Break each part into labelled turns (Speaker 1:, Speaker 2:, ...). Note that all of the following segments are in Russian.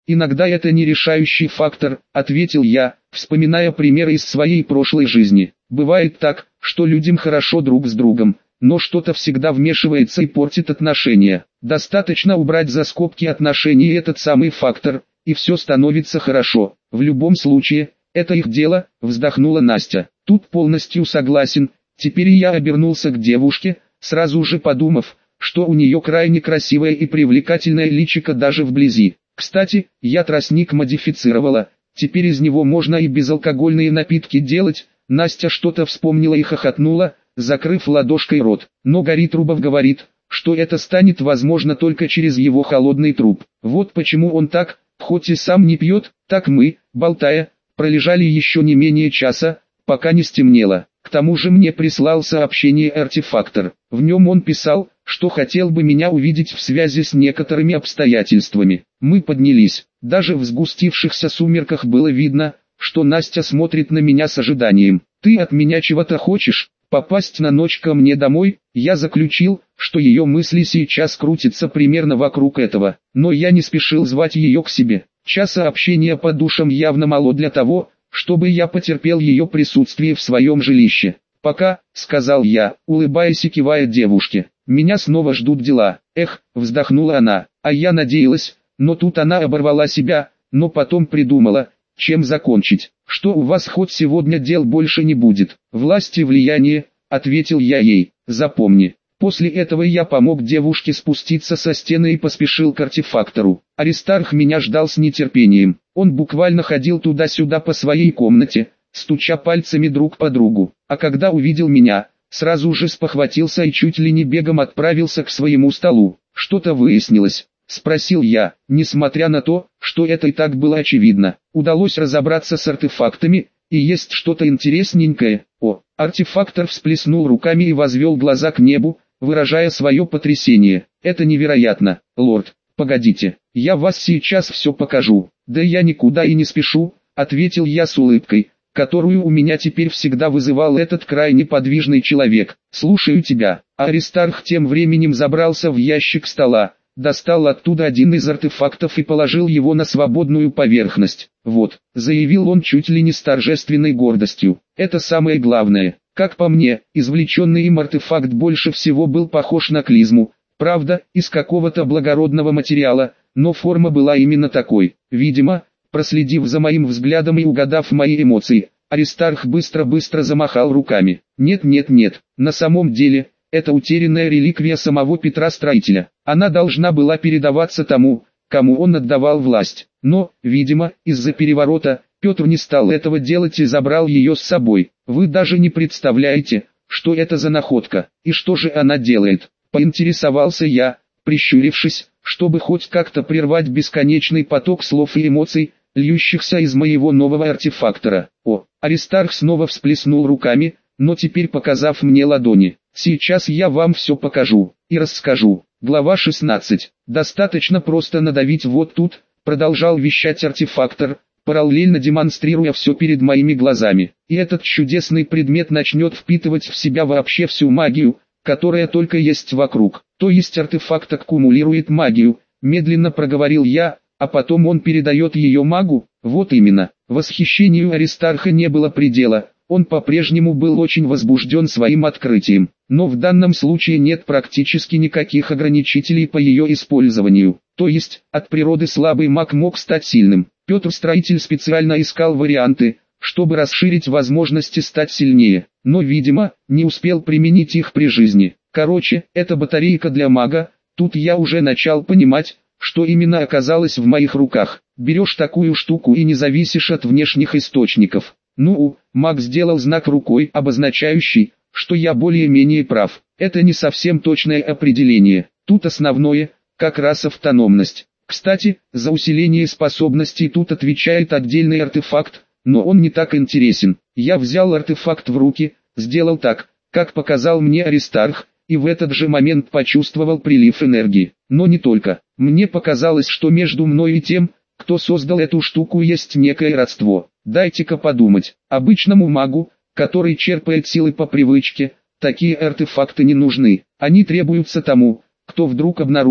Speaker 1: Иногда это не решающий фактор, ответил я, вспоминая примеры из своей прошлой жизни. Бывает так, что людям хорошо друг с другом, но что-то всегда вмешивается и портит отношения. Достаточно убрать за скобки отношений этот самый фактор, и все становится хорошо. В любом случае, это их дело, вздохнула Настя. Тут полностью согласен. Теперь я обернулся к девушке, сразу же подумав, что у нее крайне красивое и привлекательное личико даже вблизи. Кстати, я тростник модифицировала, теперь из него можно и безалкогольные напитки делать. Настя что-то вспомнила и хохотнула, закрыв ладошкой рот. Но Горитрубов говорит, что это станет возможно только через его холодный труп. Вот почему он так, хоть и сам не пьет, так мы, болтая, пролежали еще не менее часа, пока не стемнело. К тому же мне прислал сообщение артефактор. В нем он писал, что хотел бы меня увидеть в связи с некоторыми обстоятельствами. Мы поднялись. Даже в сгустившихся сумерках было видно, что Настя смотрит на меня с ожиданием. «Ты от меня чего-то хочешь? Попасть на ночь ко мне домой?» Я заключил, что ее мысли сейчас крутятся примерно вокруг этого. Но я не спешил звать ее к себе. Часа общения по душам явно мало для того, чтобы я потерпел ее присутствие в своем жилище. «Пока», — сказал я, улыбаясь и кивая девушке. «Меня снова ждут дела». «Эх», — вздохнула она, — «а я надеялась». Но тут она оборвала себя, но потом придумала, чем закончить. «Что у вас хоть сегодня дел больше не будет?» «Власть и влияние», — ответил я ей. «Запомни». После этого я помог девушке спуститься со стены и поспешил к артефактору. Аристарх меня ждал с нетерпением. Он буквально ходил туда-сюда по своей комнате, стуча пальцами друг по другу. А когда увидел меня, сразу же спохватился и чуть ли не бегом отправился к своему столу. «Что-то выяснилось?» — спросил я, несмотря на то, что это и так было очевидно. Удалось разобраться с артефактами, и есть что-то интересненькое. О, артефактор всплеснул руками и возвел глаза к небу, выражая свое потрясение. «Это невероятно, лорд. Погодите, я вас сейчас все покажу». «Да я никуда и не спешу», — ответил я с улыбкой, которую у меня теперь всегда вызывал этот крайне подвижный человек. «Слушаю тебя». А Аристарх тем временем забрался в ящик стола, достал оттуда один из артефактов и положил его на свободную поверхность. «Вот», — заявил он чуть ли не с торжественной гордостью, — «это самое главное». Как по мне, извлеченный им артефакт больше всего был похож на клизму, правда, из какого-то благородного материала, но форма была именно такой. Видимо, проследив за моим взглядом и угадав мои эмоции, Аристарх быстро-быстро замахал руками. «Нет, на самом деле, это утерянная реликвия самого Петра Строителя. Она должна была передаваться тому, кому он отдавал власть. Но, видимо, из-за переворота, Петр не стал этого делать и забрал ее с собой. Вы даже не представляете, что это за находка, и что же она делает?» Поинтересовался я, прищурившись, чтобы хоть как-то прервать бесконечный поток слов и эмоций, льющихся из моего нового артефактора. О, Аристарх снова всплеснул руками, но теперь показав мне ладони. «Сейчас я вам все покажу и расскажу». Глава 16. «Достаточно просто надавить вот тут», продолжал вещать артефактор, параллельно демонстрируя все перед моими глазами. «И этот чудесный предмет начнет впитывать в себя вообще всю магию, которая только есть вокруг. То есть артефакт аккумулирует магию», медленно проговорил я, «а потом он передает ее магу?» Вот именно. Восхищению Аристарха не было предела. Он по-прежнему был очень возбужден своим открытием. Но в данном случае нет практически никаких ограничителей по ее использованию. То есть, от природы слабый маг мог стать сильным. Петр Строитель специально искал варианты, чтобы расширить возможности стать сильнее. Но, видимо, не успел применить их при жизни. Короче, это батарейка для мага. Тут я уже начал понимать, что именно оказалось в моих руках. Берешь такую штуку и не зависишь от внешних источников. Маг сделал знак рукой, обозначающий, что я более-менее прав. Это не совсем точное определение. Тут основное, как раз автономность. Кстати, за усиление способностей тут отвечает отдельный артефакт, но он не так интересен. Я взял артефакт в руки, сделал так, как показал мне Аристарх, и в этот же момент почувствовал прилив энергии. Но не только. Мне показалось, что между мной и тем, кто создал эту штуку, есть некое родство. Дайте-ка подумать. Обычному магу, который черпает силы по привычке, такие артефакты не нужны. Они требуются тому, кто вдруг обнаружил,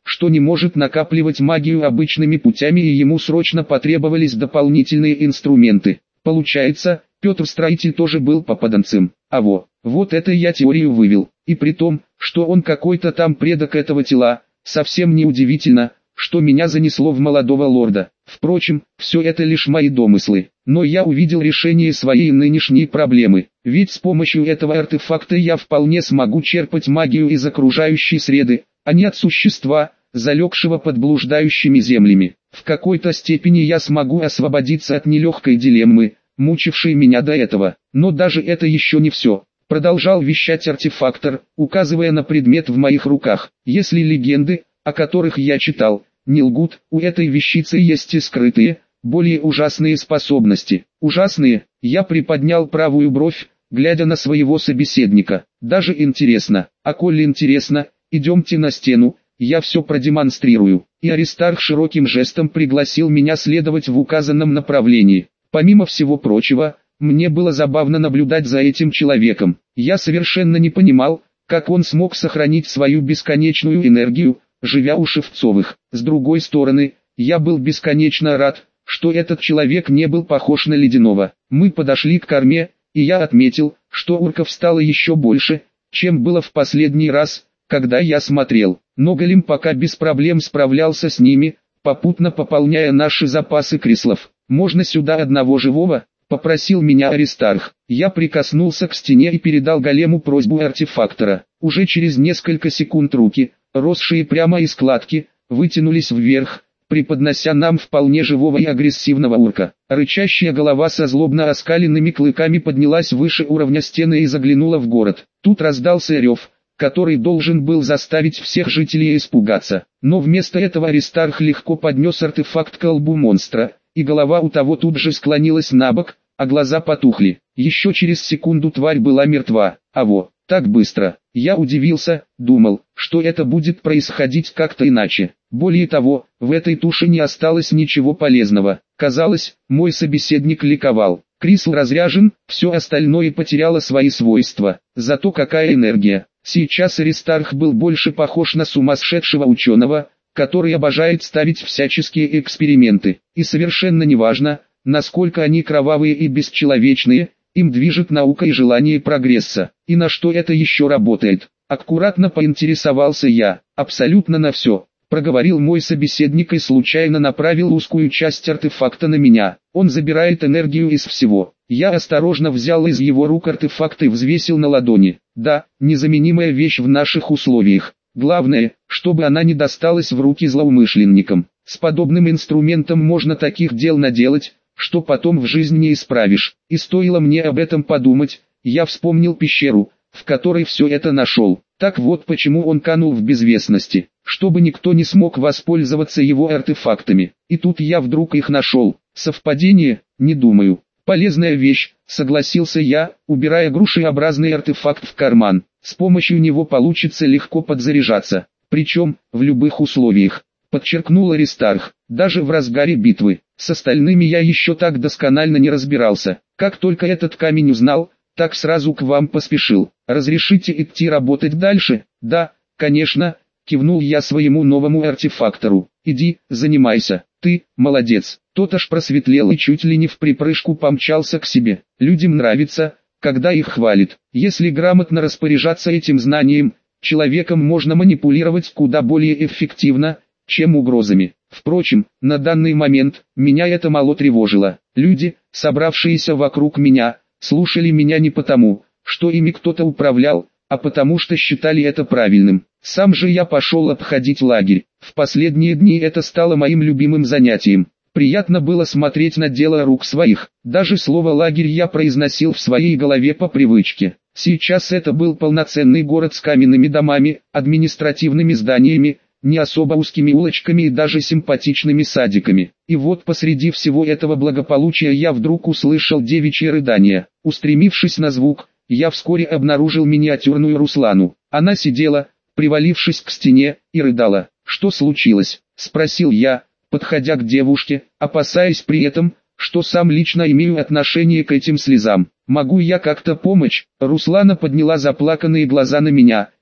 Speaker 1: что не может накапливать магию обычными путями и ему срочно потребовались дополнительные инструменты. Получается, Петр Строитель тоже был попаданцем. Вот это я теорию вывел. И при том, что он какой-то там предок этого тела, совсем не удивительно, что меня занесло в молодого лорда. Впрочем, все это лишь мои домыслы. Но я увидел решение своей нынешней проблемы. Ведь с помощью этого артефакта я вполне смогу черпать магию из окружающей среды, а не от существа, залегшего под блуждающими землями. В какой-то степени я смогу освободиться от нелегкой дилеммы, мучившей меня до этого. Но даже это еще не все. Продолжал вещать артефактор, указывая на предмет в моих руках. Если легенды, о которых я читал, не лгут, у этой вещицы есть и скрытые, более ужасные способности. Ужасные? Я приподнял правую бровь, глядя на своего собеседника. Даже интересно. А коли интересно, идемте на стену, я все продемонстрирую. И Аристарх широким жестом пригласил меня следовать в указанном направлении. Помимо всего прочего, мне было забавно наблюдать за этим человеком. Я совершенно не понимал, как он смог сохранить свою бесконечную энергию, живя у Шевцовых. С другой стороны, я был бесконечно рад, что этот человек не был похож на Ледяного. Мы подошли к корме, и я отметил, что орков стало еще больше, чем было в последний раз, когда я смотрел. Но голем пока без проблем справлялся с ними, попутно пополняя наши запасы креслов. «Можно сюда одного живого?» — попросил меня Аристарх. Я прикоснулся к стене и передал голему просьбу артефактора. Уже через несколько секунд руки, росшие прямо из складки, вытянулись вверх, преподнося нам вполне живого и агрессивного орка. Рычащая голова со злобно оскаленными клыками поднялась выше уровня стены и заглянула в город. Тут раздался рев, который должен был заставить всех жителей испугаться. Но вместо этого Аристарх легко поднес артефакт к лбу монстра, и голова у того тут же склонилась набок, а глаза потухли. Еще через секунду тварь была мертва. Так быстро. Я удивился, думал, что это будет происходить как-то иначе. Более того, в этой туше не осталось ничего полезного. Казалось, мой собеседник ликовал. Крисл разряжен, все остальное потеряло свои свойства. Зато какая энергия. Сейчас Аристарх был больше похож на сумасшедшего ученого, который обожает ставить всяческие эксперименты. И совершенно неважно, насколько они кровавые и бесчеловечные, им движет наука и желание прогресса. И на что это еще работает? Аккуратно поинтересовался я. Абсолютно на все. Проговорил мой собеседник и случайно направил узкую часть артефакта на меня. Он забирает энергию из всего. Я осторожно взял из его рук артефакт и взвесил на ладони. Да, незаменимая вещь в наших условиях. Главное, чтобы она не досталась в руки злоумышленникам. С подобным инструментом можно таких дел наделать, что потом в жизни не исправишь. И стоило мне об этом подумать, я вспомнил пещеру, в которой все это нашел. Так вот почему он канул в безвестности, чтобы никто не смог воспользоваться его артефактами. И тут я вдруг их нашел. Совпадение? Не думаю. Полезная вещь, согласился я, убирая грушеобразный артефакт в карман. С помощью него получится легко подзаряжаться, причем в любых условиях. Подчеркнул Аристарх, даже в разгаре битвы. С остальными я еще так досконально не разбирался. Как только этот камень узнал, так сразу к вам поспешил. Разрешите идти работать дальше? Да, конечно, кивнул я своему новому артефактору. Иди, занимайся. Ты, молодец. Тот аж просветлел и чуть ли не в припрыжку помчался к себе. Людям нравится, когда их хвалят. Если грамотно распоряжаться этим знанием, человеком можно манипулировать куда более эффективно, чем угрозами. Впрочем, на данный момент, меня это мало тревожило. Люди, собравшиеся вокруг меня, слушали меня не потому, что ими кто-то управлял, а потому что считали это правильным. Сам же я пошел обходить лагерь. В последние дни это стало моим любимым занятием. Приятно было смотреть на дело рук своих. Даже слово «лагерь» я произносил в своей голове по привычке. Сейчас это был полноценный город с каменными домами, административными зданиями, не особо узкими улочками и даже симпатичными садиками. И вот посреди всего этого благополучия я вдруг услышал девичье рыдание. Устремившись на звук, я вскоре обнаружил миниатюрную Руслану. Она сидела, привалившись к стене, и рыдала. «Что случилось?» – спросил я, подходя к девушке, опасаясь при этом, что сам лично имею отношение к этим слезам. «Могу я как-то помочь?» Руслана подняла заплаканные глаза на меня,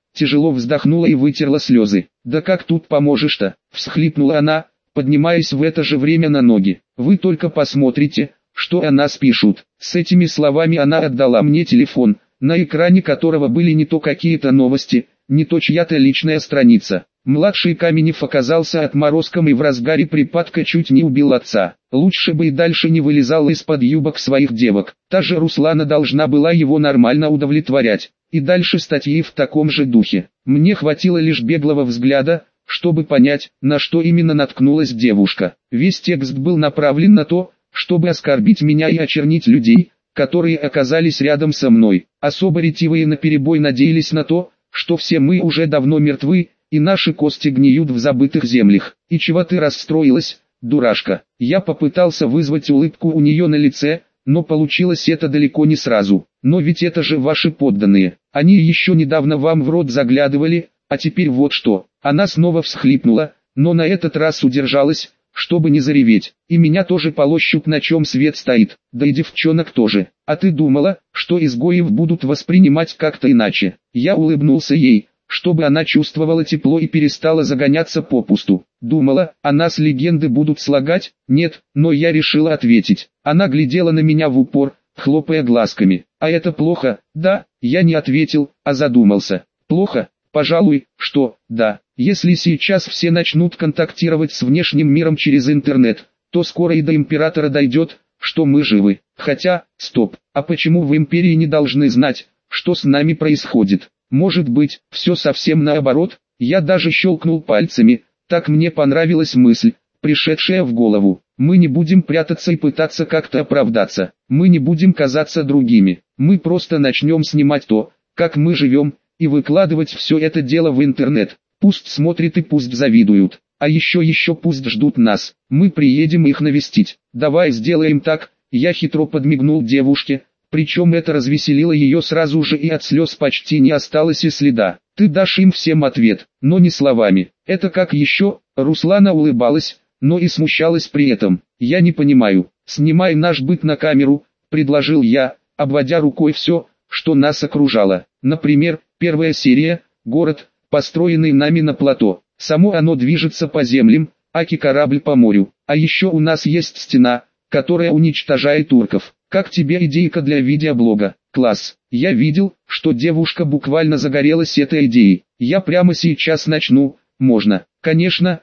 Speaker 1: тяжело вздохнула и вытерла слезы. «Да как тут поможешь-то?» – всхлипнула она, поднимаясь в это же время на ноги. «Вы только посмотрите, что о нас пишут». С этими словами она отдала мне телефон, на экране которого были не то какие-то новости, не то чья-то личная страница. Младший Каменев оказался отморозком и в разгаре припадка чуть не убил отца. Лучше бы и дальше не вылезал из-под юбок своих девок. Та же Руслана должна была его нормально удовлетворять. И дальше статьи в таком же духе. Мне хватило лишь беглого взгляда, чтобы понять, на что именно наткнулась девушка. Весь текст был направлен на то, чтобы оскорбить меня и очернить людей, которые оказались рядом со мной. Особо ретивые наперебой надеялись на то, что все мы уже давно мертвы, и наши кости гниют в забытых землях. «И чего ты расстроилась, дурашка?» Я попытался вызвать улыбку у нее на лице, но получилось это далеко не сразу. «Но ведь это же ваши подданные. Они еще недавно вам в рот заглядывали, а теперь вот что». Она снова всхлипнула, но на этот раз удержалась, чтобы не зареветь. «И меня тоже полощут, на чем свет стоит, да и девчонок тоже. А ты думала, что изгоев будут воспринимать как-то иначе?» Я улыбнулся ей, чтобы она чувствовала тепло и перестала загоняться попусту. Думала, о нас легенды будут слагать? Нет, но я решила ответить. Она глядела на меня в упор, хлопая глазками. «А это плохо?» «Да», я не ответил, а задумался. «Плохо? Пожалуй, что, да. Если сейчас все начнут контактировать с внешним миром через интернет, то скоро и до императора дойдет, что мы живы. Хотя, стоп, а почему в империи не должны знать, что с нами происходит? Может быть, все совсем наоборот?» Я даже щелкнул пальцами, так мне понравилась мысль, пришедшая в голову. «Мы не будем прятаться и пытаться как-то оправдаться. Мы не будем казаться другими. Мы просто начнем снимать то, как мы живем, и выкладывать все это дело в интернет. Пусть смотрят и пусть завидуют. А еще пусть ждут нас. Мы приедем их навестить. Давай сделаем так». Я хитро подмигнул девушке, причем это развеселило ее сразу же, и от слез почти не осталось и следа. «Ты дашь им всем ответ, но не словами». «Это как еще?» Руслана улыбалась, но и смущалась при этом. «Я не понимаю». «Снимай наш быт на камеру», предложил я, обводя рукой все, что нас окружало. Например, первая серия, город, построенный нами на плато. Само оно движется по землям, аки корабль по морю. А еще у нас есть стена, которая уничтожает турков. Как тебе идейка для видеоблога? Класс. Я видел, что девушка буквально загорелась этой идеей. Я прямо сейчас начну. Можно? Конечно,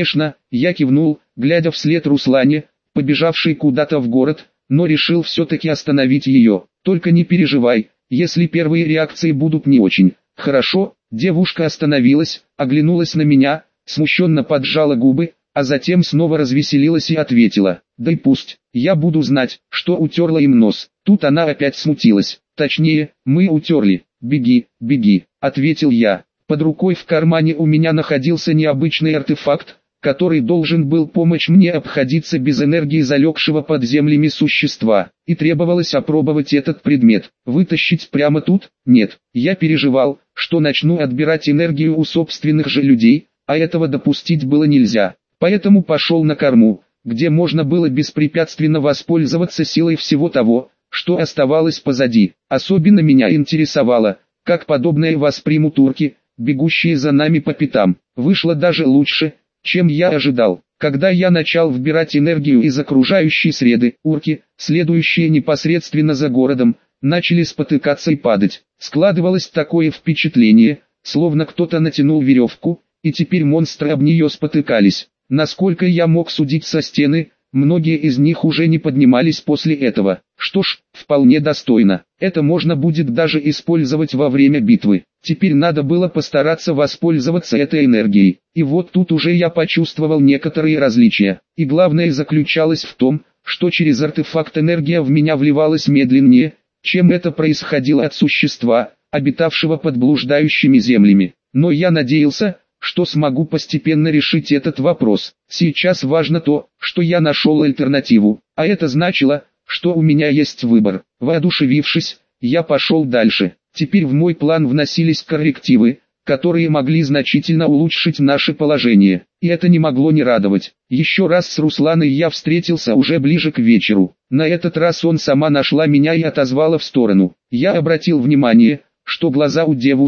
Speaker 1: я кивнул, глядя вслед Руслане, побежавшей куда-то в город, но решил все-таки остановить ее. Только не переживай, если первые реакции будут не очень. Хорошо. Девушка остановилась, оглянулась на меня, смущенно поджала губы, а затем снова развеселилась и ответила: «Да и пусть, я буду знать, что утерла им нос». Тут она опять смутилась. «Точнее, мы утерли». «Беги, беги», — ответил я. Под рукой в кармане у меня находился необычный артефакт, который должен был помочь мне обходиться без энергии залегшего под землями существа, и требовалось опробовать этот предмет. Вытащить прямо тут? Нет. Я переживал, что начну отбирать энергию у собственных же людей, а этого допустить было нельзя. Поэтому пошел на корму, где можно было беспрепятственно воспользоваться силой всего того, что оставалось позади. Особенно меня интересовало, как подобное воспримут турки, бегущие за нами по пятам. Вышло даже лучше, чем я ожидал. Когда я начал вбирать энергию из окружающей среды, урки, следующие непосредственно за городом, начали спотыкаться и падать. Складывалось такое впечатление, словно кто-то натянул веревку, и теперь монстры об нее спотыкались. Насколько я мог судить со стены, многие из них уже не поднимались после этого. Что ж, вполне достойно. Это можно будет даже использовать во время битвы. Теперь надо было постараться воспользоваться этой энергией. И вот тут уже я почувствовал некоторые различия. И главное заключалось в том, что через артефакт энергия в меня вливалась медленнее, чем это происходило от существа, обитавшего под блуждающими землями. Но я надеялся, что смогу постепенно решить этот вопрос. Сейчас важно то, что я нашел альтернативу, а это значило, что у меня есть выбор. Воодушевившись, я пошел дальше. Теперь в мой план вносились коррективы, которые могли значительно улучшить наше положение. И это не могло не радовать. Еще раз с Русланой я встретился уже ближе к вечеру. На этот раз он сама нашла меня и отозвала в сторону. Я обратил внимание, что глаза у девушки,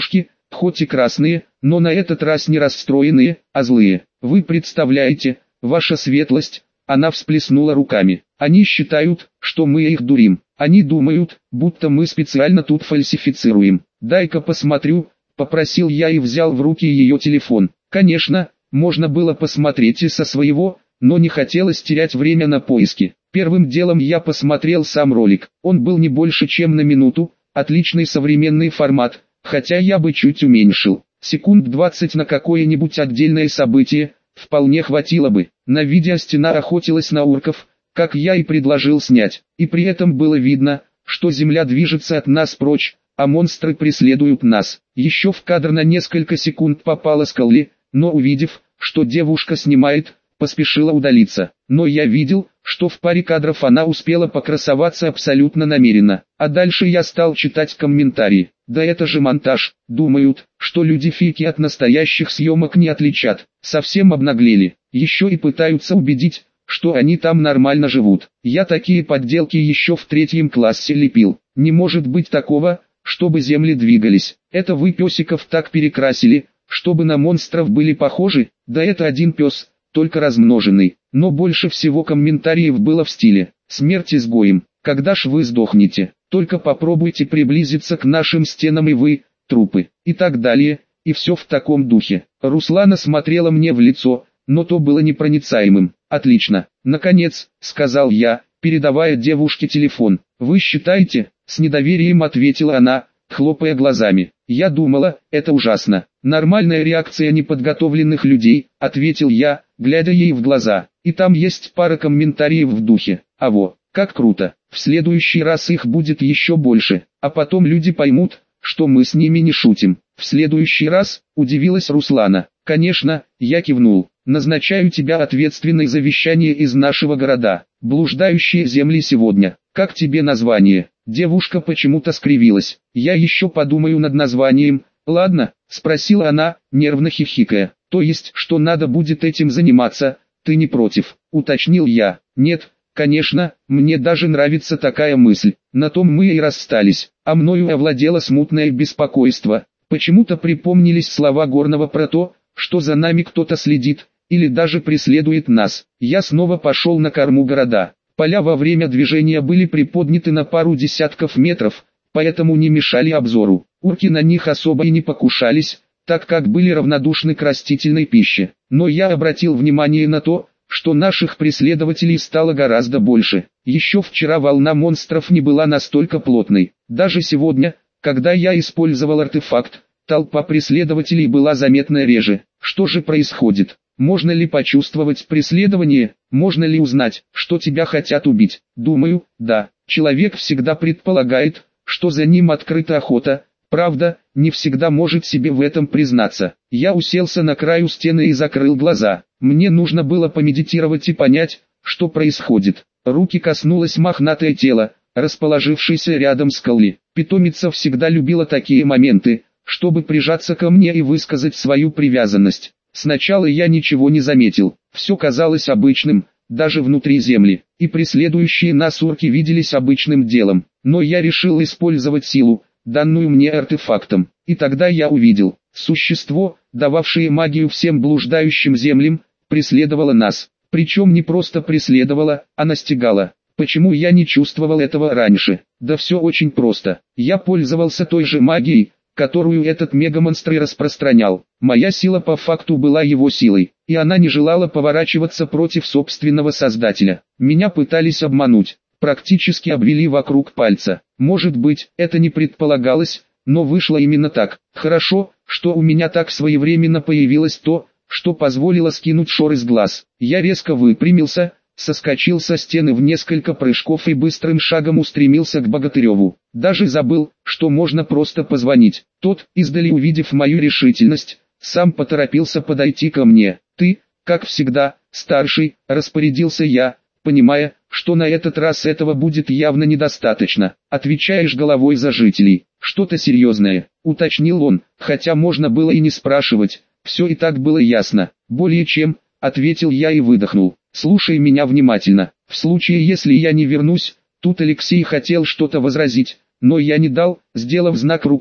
Speaker 1: хоть и красные, но на этот раз не расстроенные, а злые. Вы представляете, ваша светлость, она всплеснула руками. Они считают, что мы их дурим. Они думают, будто мы специально тут фальсифицируем. Дай-ка посмотрю, попросил я и взял в руки ее телефон. Конечно, можно было посмотреть и со своего, но не хотелось терять время на поиски. Первым делом я посмотрел сам ролик. Он был не больше чем на минуту, отличный современный формат, хотя я бы чуть уменьшил. Секунд 20 на какое-нибудь отдельное событие, вполне хватило бы. На видео стена охотилась на орков, как я и предложил снять. И при этом было видно, что земля движется от нас прочь, а монстры преследуют нас. Еще в кадр на несколько секунд попала Скалли, но увидев, что девушка снимает, поспешила удалиться. Но я видел, что в паре кадров она успела покрасоваться абсолютно намеренно. А дальше я стал читать комментарии. Да это же монтаж. Думают, что люди фейки от настоящих съемок не отличат. Совсем обнаглели. Еще и пытаются убедить, что они там нормально живут. Я такие подделки еще в 3 классе лепил. Не может быть такого, чтобы земли двигались. Это вы песиков так перекрасили, чтобы на монстров были похожи? Да это один пес, только размноженный. Но больше всего комментариев было в стиле «Смерть изгоем, когда ж вы сдохнете? Только попробуйте приблизиться к нашим стенам и вы, трупы». И так далее, и все в таком духе. Руслана смотрела мне в лицо, но то было непроницаемым. «Отлично, наконец», — сказал я, передавая девушке телефон. «Вы считаете?» — с недоверием ответила она, хлопая глазами. «Я думала, это ужасно. Нормальная реакция неподготовленных людей», — ответил я, глядя ей в глаза. И там есть пара комментариев в духе: «А во, как круто, в следующий раз их будет еще больше, а потом люди поймут, что мы с ними не шутим». «В следующий раз?» — удивилась Руслана. «Конечно», — я кивнул. «Назначаю тебя ответственной за вещание из нашего города. Блуждающие земли сегодня. Как тебе название?» Девушка почему-то скривилась. «Я еще подумаю над названием». «Ладно», — спросила она, нервно хихикая. «То есть, что надо будет этим заниматься, ты не против?» — уточнил я. «Нет, конечно, мне даже нравится такая мысль». На том мы и расстались, а мною овладело смутное беспокойство. Почему-то припомнились слова Горного про то, что за нами кто-то следит, или даже преследует нас. Я снова пошел на корму города. Поля во время движения были приподняты на пару десятков метров, поэтому не мешали обзору. Урки на них особо и не покушались, так как были равнодушны к растительной пище. Но я обратил внимание на то, что наших преследователей стало гораздо больше. Еще вчера волна монстров не была настолько плотной. Даже сегодня, когда я использовал артефакт, толпа преследователей была заметно реже. Что же происходит? Можно ли почувствовать преследование? Можно ли узнать, что тебя хотят убить? Думаю, да. Человек всегда предполагает, что за ним открыта охота. Правда, не всегда может себе в этом признаться. Я уселся на краю стены и закрыл глаза. Мне нужно было помедитировать и понять, что происходит. Руки коснулось мохнатое тело, расположившееся рядом с Скалли. Питомица всегда любила такие моменты, чтобы прижаться ко мне и высказать свою привязанность. Сначала я ничего не заметил, все казалось обычным, даже внутри земли, и преследующие нас урки виделись обычным делом. Но я решил использовать силу, данную мне артефактом, и тогда я увидел, существо, дававшее магию всем блуждающим землям, преследовало нас. Причем не просто преследовало, а настигало. Почему я не чувствовал этого раньше? Да все очень просто. Я пользовался той же магией, которую этот мегамонстр и распространял. Моя сила по факту была его силой, и она не желала поворачиваться против собственного создателя. Меня пытались обмануть, практически обвели вокруг пальца. Может быть, это не предполагалось, но вышло именно так. Хорошо, что у меня так своевременно появилось то, что позволило скинуть шоры с глаз. Я резко выпрямился, соскочил со стены в несколько прыжков и быстрым шагом устремился к Богатыреву. Даже забыл, что можно просто позвонить. Тот, издали увидев мою решительность, сам поторопился подойти ко мне. «Ты, как всегда, старший», — распорядился я, понимая, что на этот раз этого будет явно недостаточно. «Отвечаешь головой за жителей». «Что-то серьезное», — уточнил он, хотя можно было и не спрашивать, все и так было ясно. «Более чем», — ответил я и выдохнул. «Слушай меня внимательно. В случае, если я не вернусь...» Тут Алексей хотел что-то возразить, но я не дал, сделав знак рукой,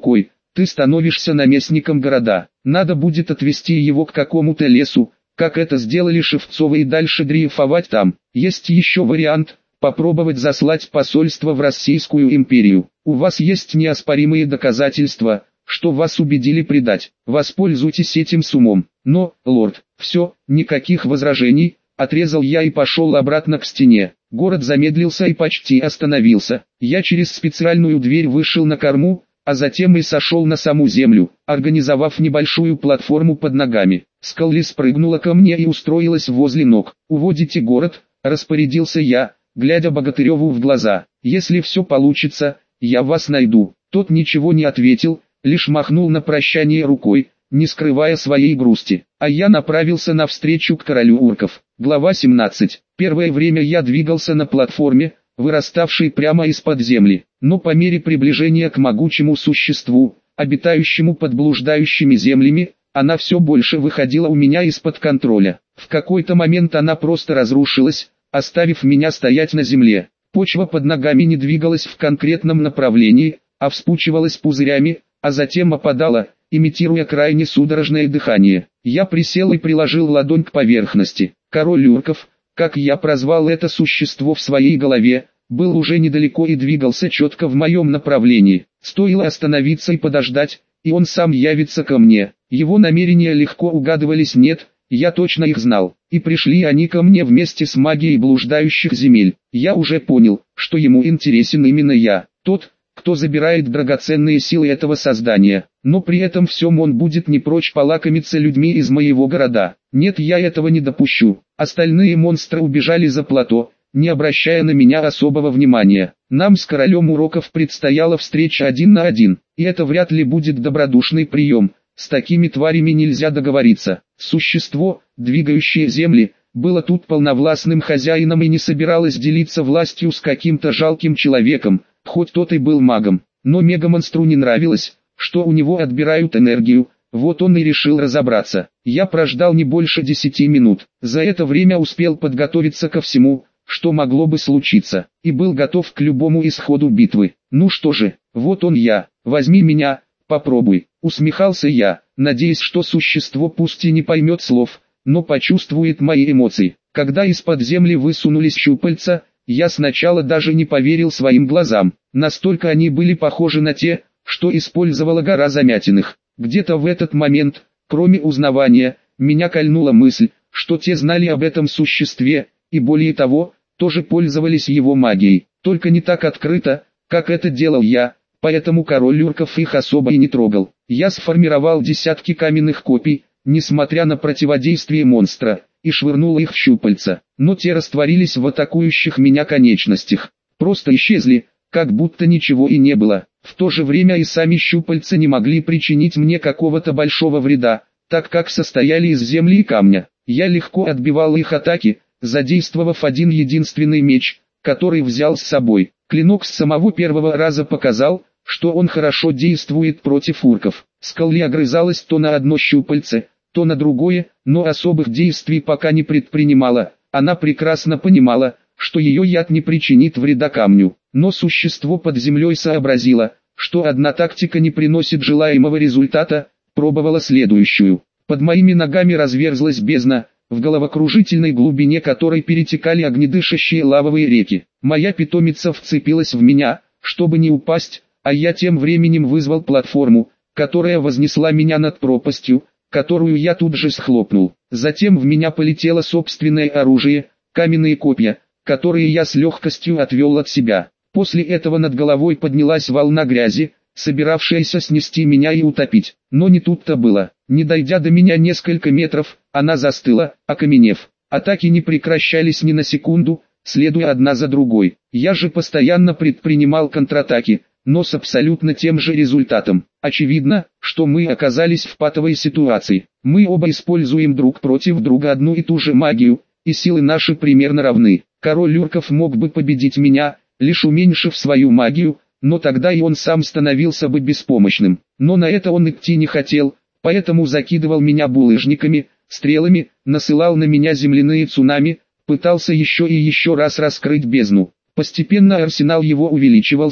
Speaker 1: ты становишься наместником города. Надо будет отвести его к какому-то лесу, как это сделали Шевцовы, и дальше дрейфовать там. Есть еще вариант – попробовать заслать посольство в Российскую империю. У вас есть неоспоримые доказательства, что вас убедили предать. Воспользуйтесь этим с умом. Но, лорд, все, никаких возражений, отрезал я и пошел обратно к стене. Город замедлился и почти остановился. Я через специальную дверь вышел на корму, а затем и сошел на саму землю, организовав небольшую платформу под ногами. Скалли спрыгнула ко мне и устроилась возле ног. «Уводите город», — распорядился я, глядя Богатыреву в глаза. «Если все получится, я вас найду». Тот ничего не ответил, лишь махнул на прощание рукой, не скрывая своей грусти. А я направился навстречу к королю урков. Глава 17. Первое время я двигался на платформе, выраставшей прямо из-под земли, но по мере приближения к могучему существу, обитающему под блуждающими землями, она все больше выходила у меня из-под контроля. В какой-то момент она просто разрушилась, оставив меня стоять на земле. Почва под ногами не двигалась в конкретном направлении, а вспучивалась пузырями, а затем опадала, имитируя крайне судорожное дыхание. Я присел и приложил ладонь к поверхности. Король урков, как я прозвал это существо в своей голове, был уже недалеко и двигался четко в моем направлении. Стоило остановиться и подождать, и он сам явится ко мне. Его намерения легко угадывались, нет, я точно их знал. И пришли они ко мне вместе с магией блуждающих земель. Я уже понял, что ему интересен именно я, тот, кто забирает драгоценные силы этого создания. Но при этом всем он будет не прочь полакомиться людьми из моего города. Нет, я этого не допущу. Остальные монстры убежали за плато, не обращая на меня особого внимания. Нам с королем уроков предстояла встреча 1 на 1, и это вряд ли будет добродушный прием. С такими тварями нельзя договориться. Существо, двигающее земли, было тут полновластным хозяином и не собиралось делиться властью с каким-то жалким человеком, хоть тот и был магом. Но мегамонстру не нравилось, что у него отбирают энергию, вот он и решил разобраться. Я прождал не больше 10 минут. За это время успел подготовиться ко всему, что могло бы случиться, и был готов к любому исходу битвы. Ну что же, вот он я, возьми меня, попробуй. Усмехался я, надеясь, что существо пусть и не поймет слов, но почувствует мои эмоции. Когда из-под земли высунулись щупальца, я сначала даже не поверил своим глазам. Настолько они были похожи на те, что использовала гора Замятиных. Где-то в этот момент, кроме узнавания, меня кольнула мысль, что те знали об этом существе, и более того, тоже пользовались его магией, только не так открыто, как это делал я, поэтому король урков их особо и не трогал. Я сформировал десятки каменных копий, несмотря на противодействие монстра, и швырнул их в щупальца, но те растворились в атакующих меня конечностях, просто исчезли, как будто ничего и не было. В то же время и сами щупальца не могли причинить мне какого-то большого вреда, так как состояли из земли и камня. Я легко отбивал их атаки, задействовав один единственный меч, который взял с собой. Клинок с самого первого раза показал, что он хорошо действует против урков. Скалли огрызалась то на одно щупальце, то на другое, но особых действий пока не предпринимала. Она прекрасно понимала, что ее яд не причинит вреда камню. Но существо под землей сообразило, что одна тактика не приносит желаемого результата, пробовала следующую. Под моими ногами разверзлась бездна, в головокружительной глубине которой перетекали огнедышащие лавовые реки. Моя питомица вцепилась в меня, чтобы не упасть, а я тем временем вызвал платформу, которая вознесла меня над пропастью, которую я тут же схлопнул. Затем в меня полетело собственное оружие, каменные копья, которые я с легкостью отвел от себя. После этого над головой поднялась волна грязи, собиравшаяся снести меня и утопить. Но не тут-то было. Не дойдя до меня несколько метров, она застыла, окаменев. Атаки не прекращались ни на секунду, следуя одна за другой. Я же постоянно предпринимал контратаки, но с абсолютно тем же результатом. Очевидно, что мы оказались в патовой ситуации. Мы оба используем друг против друга одну и ту же магию, и силы наши примерно равны. Король урков мог бы победить меня, лишь уменьшив свою магию, но тогда и он сам становился бы беспомощным. Но на это он идти не хотел, поэтому закидывал меня булыжниками, стрелами, насылал на меня земляные цунами, пытался еще и еще раз раскрыть бездну. Постепенно арсенал его увеличивался,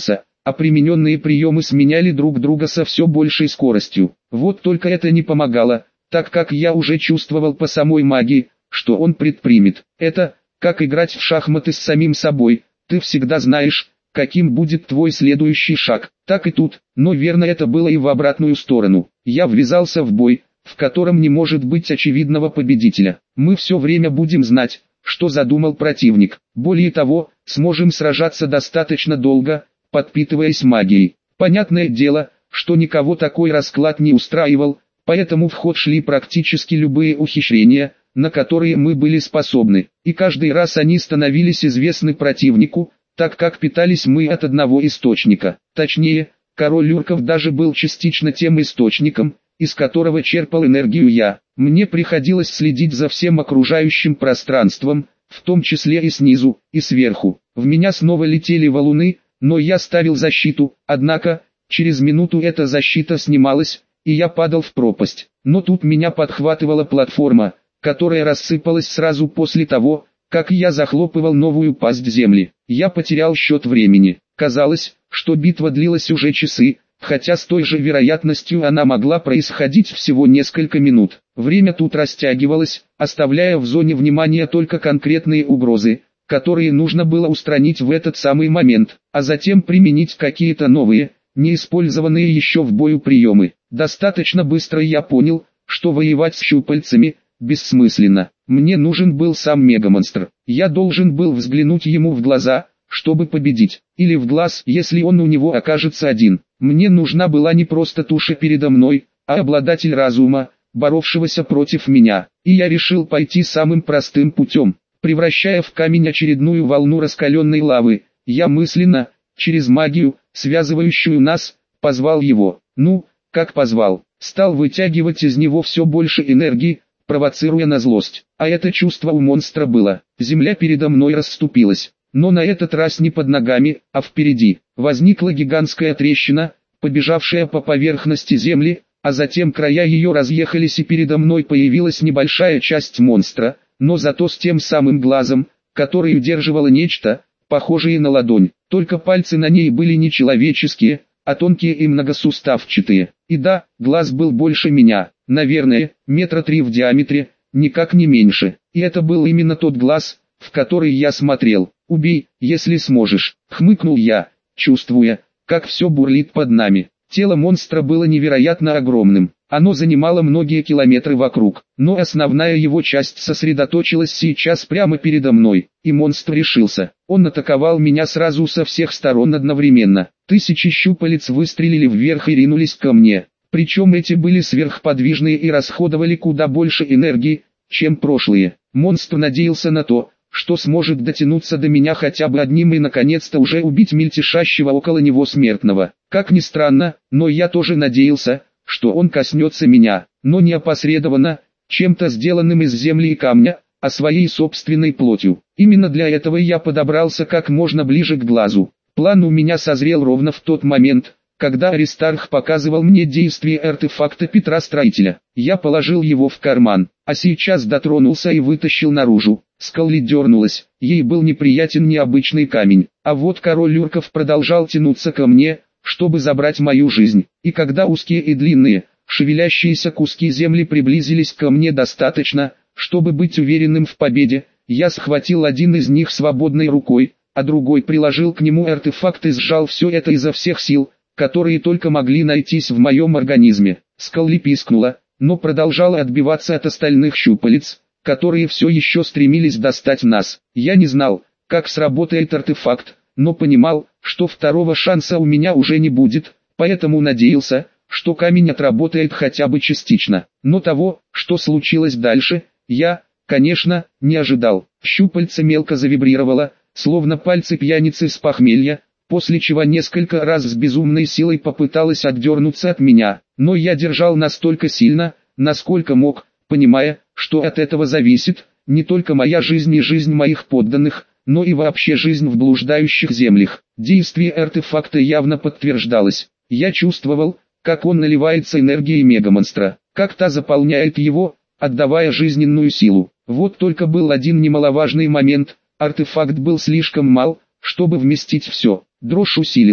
Speaker 1: а примененные приемы сменяли друг друга со все большей скоростью. Вот только это не помогало, так как я уже чувствовал по самой магии, что он предпримет. Это, как играть в шахматы с самим собой, ты всегда знаешь, каким будет твой следующий шаг. Так и тут, но верно это было и в обратную сторону. Я ввязался в бой, в котором не может быть очевидного победителя. Мы все время будем знать, что задумал противник. Более того, сможем сражаться достаточно долго, подпитываясь магией. Понятное дело, что никого такой расклад не устраивал, поэтому в ход шли практически любые ухищрения, на которые мы были способны. И каждый раз они становились известны противнику, так как питались мы от одного источника. Точнее, король Люрков даже был частично тем источником, из которого черпал энергию я. Мне приходилось следить за всем окружающим пространством, в том числе и снизу, и сверху. В меня снова летели валуны, но я ставил защиту, однако, через минуту эта защита снималась, и я падал в пропасть. Но тут меня подхватывала платформа, которая рассыпалась сразу после того, как я захлопывал новую пасть земли. Я потерял счет времени. Казалось, что битва длилась уже часы, хотя с той же вероятностью она могла происходить всего несколько минут. Время тут растягивалось, оставляя в зоне внимания только конкретные угрозы, которые нужно было устранить в этот самый момент, а затем применить какие-то новые, неиспользованные еще в бою приемы. Достаточно быстро я понял, что воевать с щупальцами бессмысленно. Мне нужен был сам мегамонстр. Я должен был взглянуть ему в глаза, чтобы победить, или в глаз, если он у него окажется один. Мне нужна была не просто туша передо мной, а обладатель разума, боровшегося против меня. И я решил пойти самым простым путем, превращая в камень очередную волну раскаленной лавы. Я мысленно, через магию, связывающую нас, позвал его. Ну, как позвал, стал вытягивать из него все больше энергии, провоцируя на злость. А это чувство у монстра было. Земля передо мной расступилась. Но на этот раз не под ногами, а впереди. Возникла гигантская трещина, побежавшая по поверхности земли, а затем края ее разъехались и передо мной появилась небольшая часть монстра, но зато с тем самым глазом, который удерживало нечто, похожее на ладонь. Только пальцы на ней были не человеческие, а тонкие и многосуставчатые. И да, глаз был больше меня, наверное, 3 метра в диаметре, никак не меньше. И это был именно тот глаз, в который я смотрел. «Убей, если сможешь», — хмыкнул я, чувствуя, как все бурлит под нами. Тело монстра было невероятно огромным. Оно занимало многие километры вокруг, но основная его часть сосредоточилась сейчас прямо передо мной, и монстр решился. Он атаковал меня сразу со всех сторон одновременно. Тысячи щупалец выстрелили вверх и ринулись ко мне. Причем эти были сверхподвижные и расходовали куда больше энергии, чем прошлые. Монстр надеялся на то, что сможет дотянуться до меня хотя бы одним и наконец-то уже убить мельтешащего около него смертного. Как ни странно, но я тоже надеялся, что он коснется меня, но не опосредованно, чем-то сделанным из земли и камня, а своей собственной плотью. Именно для этого я подобрался как можно ближе к глазу. План у меня созрел ровно в тот момент, когда Аристарх показывал мне действие артефакта Петра Строителя. Я положил его в карман, а сейчас дотронулся и вытащил наружу. Скалли дернулась, ей был неприятен необычный камень, а вот король Люрков продолжал тянуться ко мне, чтобы забрать мою жизнь. И когда узкие и длинные, шевелящиеся куски земли приблизились ко мне достаточно, чтобы быть уверенным в победе, я схватил один из них свободной рукой, а другой приложил к нему артефакт и сжал все это изо всех сил, которые только могли найтись в моем организме. Скалли пискнула, но продолжала отбиваться от остальных щупалец, которые все еще стремились достать нас. Я не знал, как сработает артефакт, но понимал, что второго шанса у меня уже не будет, поэтому надеялся, что камень отработает хотя бы частично. Но того, что случилось дальше, я, конечно, не ожидал. Щупальце мелко завибрировало, словно пальцы пьяницы с похмелья, после чего несколько раз с безумной силой попыталась отдернуться от меня. Но я держал настолько сильно, насколько мог, понимая, что от этого зависит не только моя жизнь и жизнь моих подданных, но и вообще жизнь в блуждающих землях. Действие артефакта явно подтверждалось. Я чувствовал, как он наливается энергией мегамонстра, как та заполняет его, отдавая жизненную силу. Вот только был один немаловажный момент: артефакт был слишком мал, чтобы вместить все. Дрожь усилилась.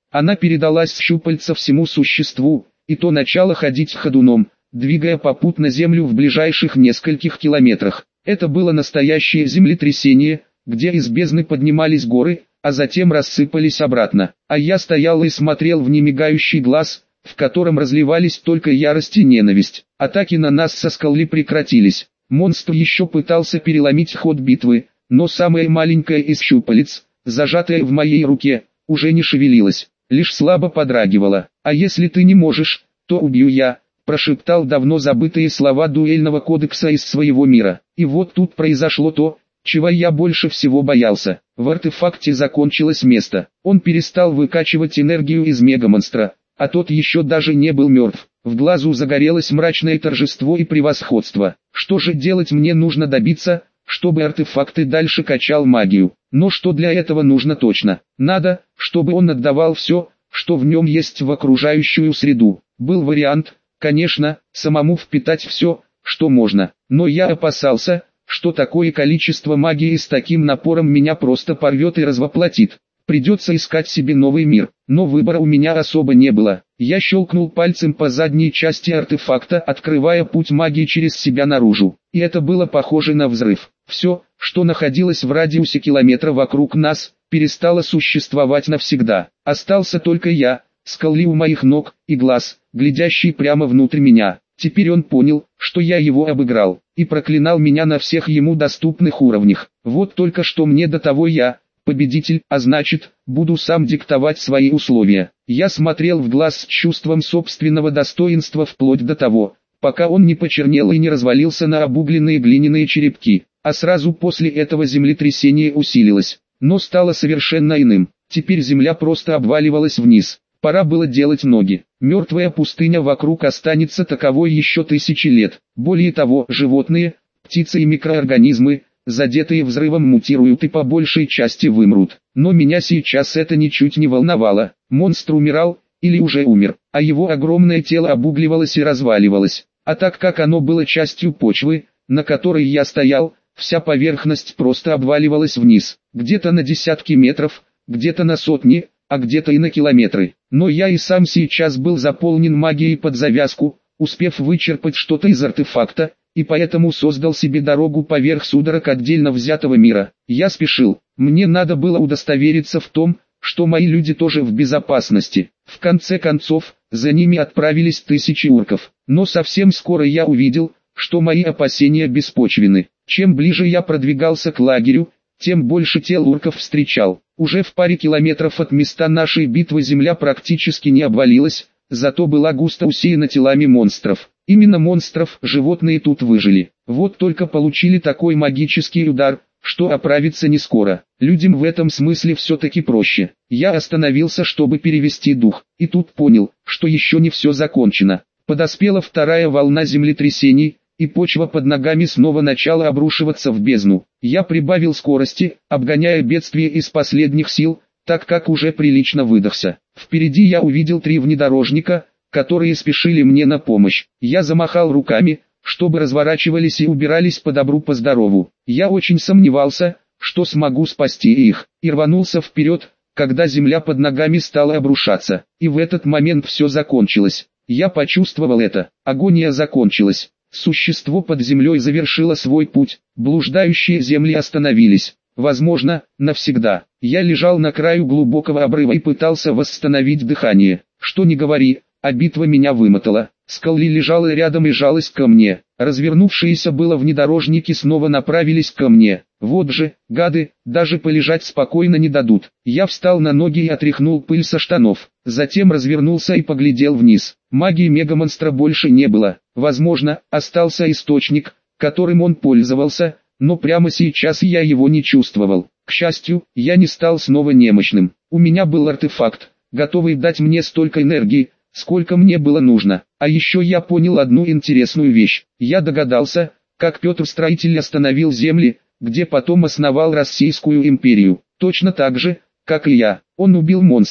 Speaker 1: Она передалась с щупальца всему существу, и то начало ходить ходуном, двигая попутно землю в ближайших нескольких километрах. Это было настоящее землетрясение, где из бездны поднимались горы, а затем рассыпались обратно. А я стоял и смотрел в немигающий глаз, в котором разливались только ярость и ненависть. Атаки на нас со скалы прекратились. Монстр еще пытался переломить ход битвы, но самая маленькая из щупалец, зажатая в моей руке, уже не шевелилась, лишь слабо подрагивала. «А если ты не можешь, то убью я», прошептал давно забытые слова дуэльного кодекса из своего мира. И вот тут произошло то, чего я больше всего боялся. В артефакте закончилось место. Он перестал выкачивать энергию из мегамонстра, а тот еще даже не был мертв. В глазу загорелось мрачное торжество и превосходство. Что же делать? Мне нужно добиться, чтобы артефакт и дальше качал магию. Но что для этого нужно точно? Надо, чтобы он отдавал все, что в нем есть, в окружающую среду. Был вариант, конечно, самому впитать все, что можно. Но я опасался, что такое количество магии с таким напором меня просто порвет и развоплотит. Придется искать себе новый мир, но выбора у меня особо не было. Я щелкнул пальцем по задней части артефакта, открывая путь магии через себя наружу. И это было похоже на взрыв. Все, что находилось в радиусе километра вокруг нас, перестало существовать навсегда. Остался только я, скалы у моих ног, и глаз, глядящий прямо внутрь меня. Теперь он понял, что я его обыграл, и проклинал меня на всех ему доступных уровнях. Вот только что мне до того, я победитель, а значит, буду сам диктовать свои условия. Я смотрел в глаз с чувством собственного достоинства вплоть до того, пока он не почернел и не развалился на обугленные глиняные черепки. А сразу после этого землетрясение усилилось, но стало совершенно иным. Теперь земля просто обваливалась вниз. Пора было делать ноги. Мертвая пустыня вокруг останется таковой еще тысячи лет. Более того, животные, птицы и микроорганизмы, задетые взрывом, мутируют и по большей части вымрут. Но меня сейчас это ничуть не волновало. Монстр умирал, или уже умер, а его огромное тело обугливалось и разваливалось. А так как оно было частью почвы, на которой я стоял, вся поверхность просто обваливалась вниз. Где-то на десятки метров, где-то на сотни, а где-то и на километры. Но я и сам сейчас был заполнен магией под завязку, успев вычерпать что-то из артефакта, и поэтому создал себе дорогу поверх судорог отдельно взятого мира. Я спешил, мне надо было удостовериться в том, что мои люди тоже в безопасности. В конце концов, за ними отправились тысячи урков. Но совсем скоро я увидел, что мои опасения беспочвенны. Чем ближе я продвигался к лагерю, тем больше тел урков встречал. Уже в паре километров от места нашей битвы земля практически не обвалилась, зато была густо усеяна телами монстров. Именно монстров животные тут выжили. Вот только получили такой магический удар, что оправиться не скоро. Людям в этом смысле все-таки проще. Я остановился, чтобы перевести дух, и тут понял, что еще не все закончено. Подоспела вторая волна землетрясений, и почва под ногами снова начала обрушиваться в бездну. Я прибавил скорости, обгоняя бедствие из последних сил, так как уже прилично выдохся. Впереди я увидел 3 внедорожника, которые спешили мне на помощь. Я замахал руками, чтобы разворачивались и убирались по добру по здорову. Я очень сомневался, что смогу спасти их, и рванулся вперед, когда земля под ногами стала обрушаться. И в этот момент все закончилось. Я почувствовал это. Агония закончилась. Существо под землей завершило свой путь, блуждающие земли остановились. Возможно, навсегда. Я лежал на краю глубокого обрыва и пытался восстановить дыхание. Что ни говори, а битва меня вымотала. Скалли лежала рядом и жалась ко мне. Развернувшиеся было внедорожники снова направились ко мне. Вот же, гады, даже полежать спокойно не дадут. Я встал на ноги и отряхнул пыль со штанов. Затем развернулся и поглядел вниз. Магии мегамонстра больше не было. Возможно, остался источник, которым он пользовался, но прямо сейчас я его не чувствовал. К счастью, я не стал снова немощным. У меня был артефакт, готовый дать мне столько энергии, сколько мне было нужно. А еще я понял одну интересную вещь. Я догадался, как Петр Строитель остановил земли, где потом основал Российскую империю. Точно так же, как и я. Он убил монстра,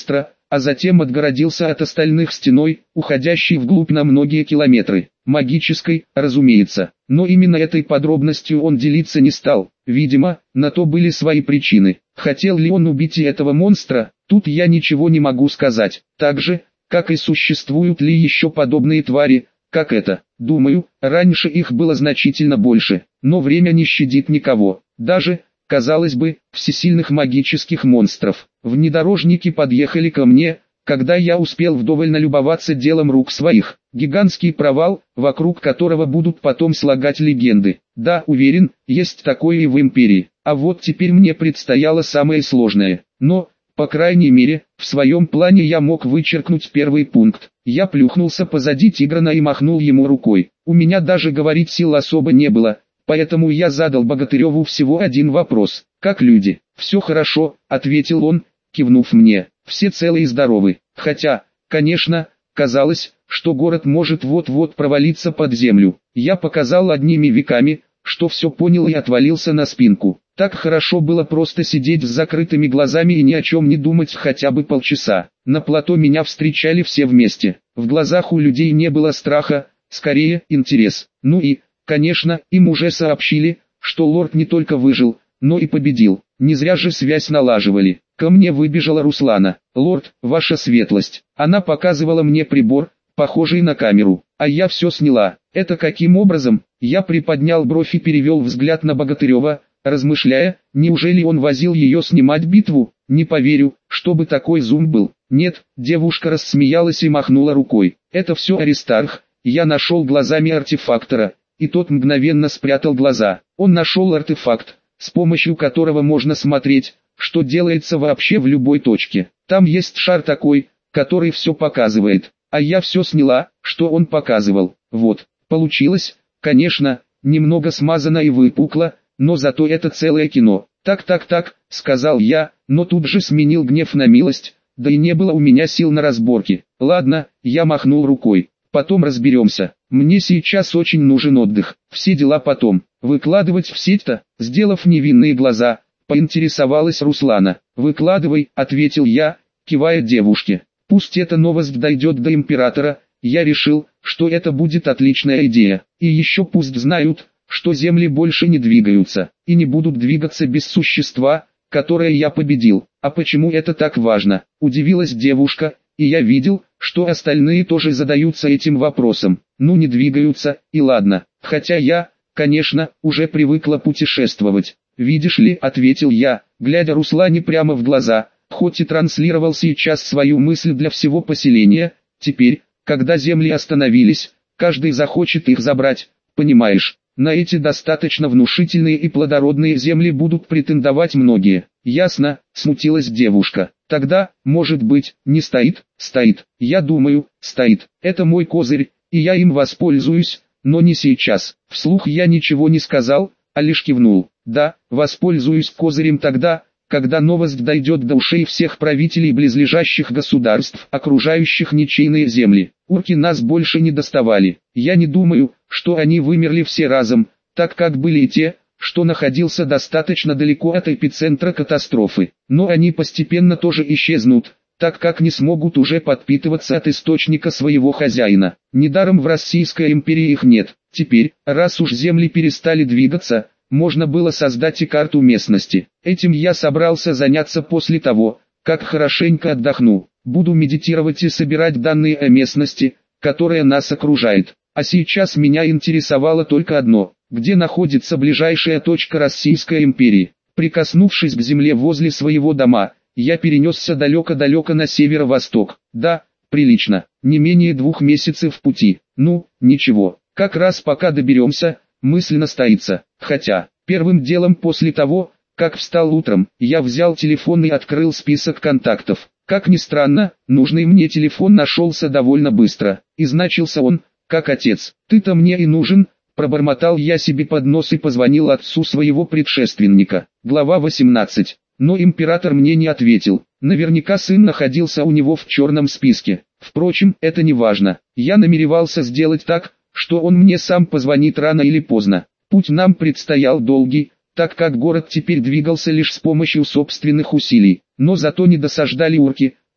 Speaker 1: а затем отгородился от остальных стеной, уходящей вглубь на многие километры. Магической, разумеется, но именно этой подробностью он делиться не стал. Видимо, на то были свои причины. Хотел ли он убить и этого монстра, тут я ничего не могу сказать. Так же, как и существуют ли еще подобные твари, как это. Думаю, раньше их было значительно больше, но время не щадит никого. Даже, казалось бы, всесильных магических монстров. Внедорожники подъехали ко мне, когда я успел вдоволь налюбоваться делом рук своих. Гигантский провал, вокруг которого будут потом слагать легенды. Да, уверен, есть такое и в Империи. А вот теперь мне предстояло самое сложное. Но, по крайней мере, в своем плане я мог вычеркнуть первый пункт. Я плюхнулся позади Тиграна и махнул ему рукой. У меня даже говорить сил особо не было, поэтому я задал Богатыреву всего один вопрос. «Как люди?» «Все хорошо», — ответил он, кивнув мне. «Все целы и здоровы. Хотя, конечно, казалось, что город может вот-вот провалиться под землю. Я показал одними веками, что все понял и отвалился на спинку. Так хорошо было просто сидеть с закрытыми глазами и ни о чем не думать хотя бы полчаса. На плато меня встречали все вместе. В глазах у людей не было страха, скорее интерес. Ну и, конечно, им уже сообщили, что лорд не только выжил, но и победил. Не зря же связь налаживали. Ко мне выбежала Руслана. «Лорд, ваша светлость». Она показывала мне прибор, похожий на камеру. А я все сняла. Это каким образом? Я приподнял бровь и перевел взгляд на Богатырева, размышляя, неужели он возил ее снимать битву? Не поверю, чтобы такой зум был. Нет, девушка рассмеялась и махнула рукой. Это все Аристарх. Я нашел глазами артефактора, и тот мгновенно спрятал глаза. Он нашел артефакт, с помощью которого можно смотреть, что делается вообще в любой точке. Там есть шар такой, который все показывает. А я все сняла, что он показывал. Вот, получилось, конечно, немного смазано и выпукло, но зато это целое кино. Так, сказал я, но тут же сменил гнев на милость, да и не было у меня сил на разборки. Ладно, я махнул рукой. Потом разберемся. Мне сейчас очень нужен отдых. Все дела потом. Выкладывать в сеть-то, сделав невинные глаза, поинтересовалась Руслана. «Выкладывай», — ответил я, кивая девушке. «Пусть эта новость дойдет до императора, я решил, что это будет отличная идея. И еще пусть знают, что земли больше не двигаются, и не будут двигаться без существа, которое я победил». «А почему это так важно?» — удивилась девушка, и я видел, что остальные тоже задаются этим вопросом. Ну не двигаются, и ладно, хотя я, конечно, уже привыкла путешествовать. «Видишь ли», — ответил я, глядя Руслане прямо в глаза, хоть и транслировал сейчас свою мысль для всего поселения, теперь, когда земли остановились, каждый захочет их забрать, понимаешь, на эти достаточно внушительные и плодородные земли будут претендовать многие. «Ясно», — смутилась девушка. «Тогда, может быть, не стоит?» «Стоит. Я думаю, стоит. Это мой козырь, и я им воспользуюсь, но не сейчас». Вслух я ничего не сказал, а лишь кивнул. «Да, воспользуюсь козырем тогда, когда новость дойдет до ушей всех правителей близлежащих государств, окружающих ничейные земли. Урки нас больше не доставали. Я не думаю, что они вымерли все разом, так как были и те, что находился достаточно далеко от эпицентра катастрофы. Но они постепенно тоже исчезнут, так как не смогут уже подпитываться от источника своего хозяина. Недаром в Российской империи их нет. Теперь, раз уж земли перестали двигаться, можно было создать и карту местности. Этим я собрался заняться после того, как хорошенько отдохну. Буду медитировать и собирать данные о местности, которая нас окружает. А сейчас меня интересовало только одно: где находится ближайшая точка Российской империи. Прикоснувшись к земле возле своего дома, я перенесся далеко-далеко на северо-восток. Да, прилично, не менее 2 месяцев пути. Ну, ничего, как раз пока доберемся, мысленно стоится. Хотя, первым делом после того, как встал утром, я взял телефон и открыл список контактов. Как ни странно, нужный мне телефон нашелся довольно быстро, и значился он, как отец. «Ты-то мне и нужен», — пробормотал я себе под нос и позвонил отцу своего предшественника. Глава 18. Но император мне не ответил. Наверняка сын находился у него в черном списке. Впрочем, это не важно. Я намеревался сделать так, что он мне сам позвонит рано или поздно. Путь нам предстоял долгий, так как город теперь двигался лишь с помощью собственных усилий. Но зато не досаждали урки,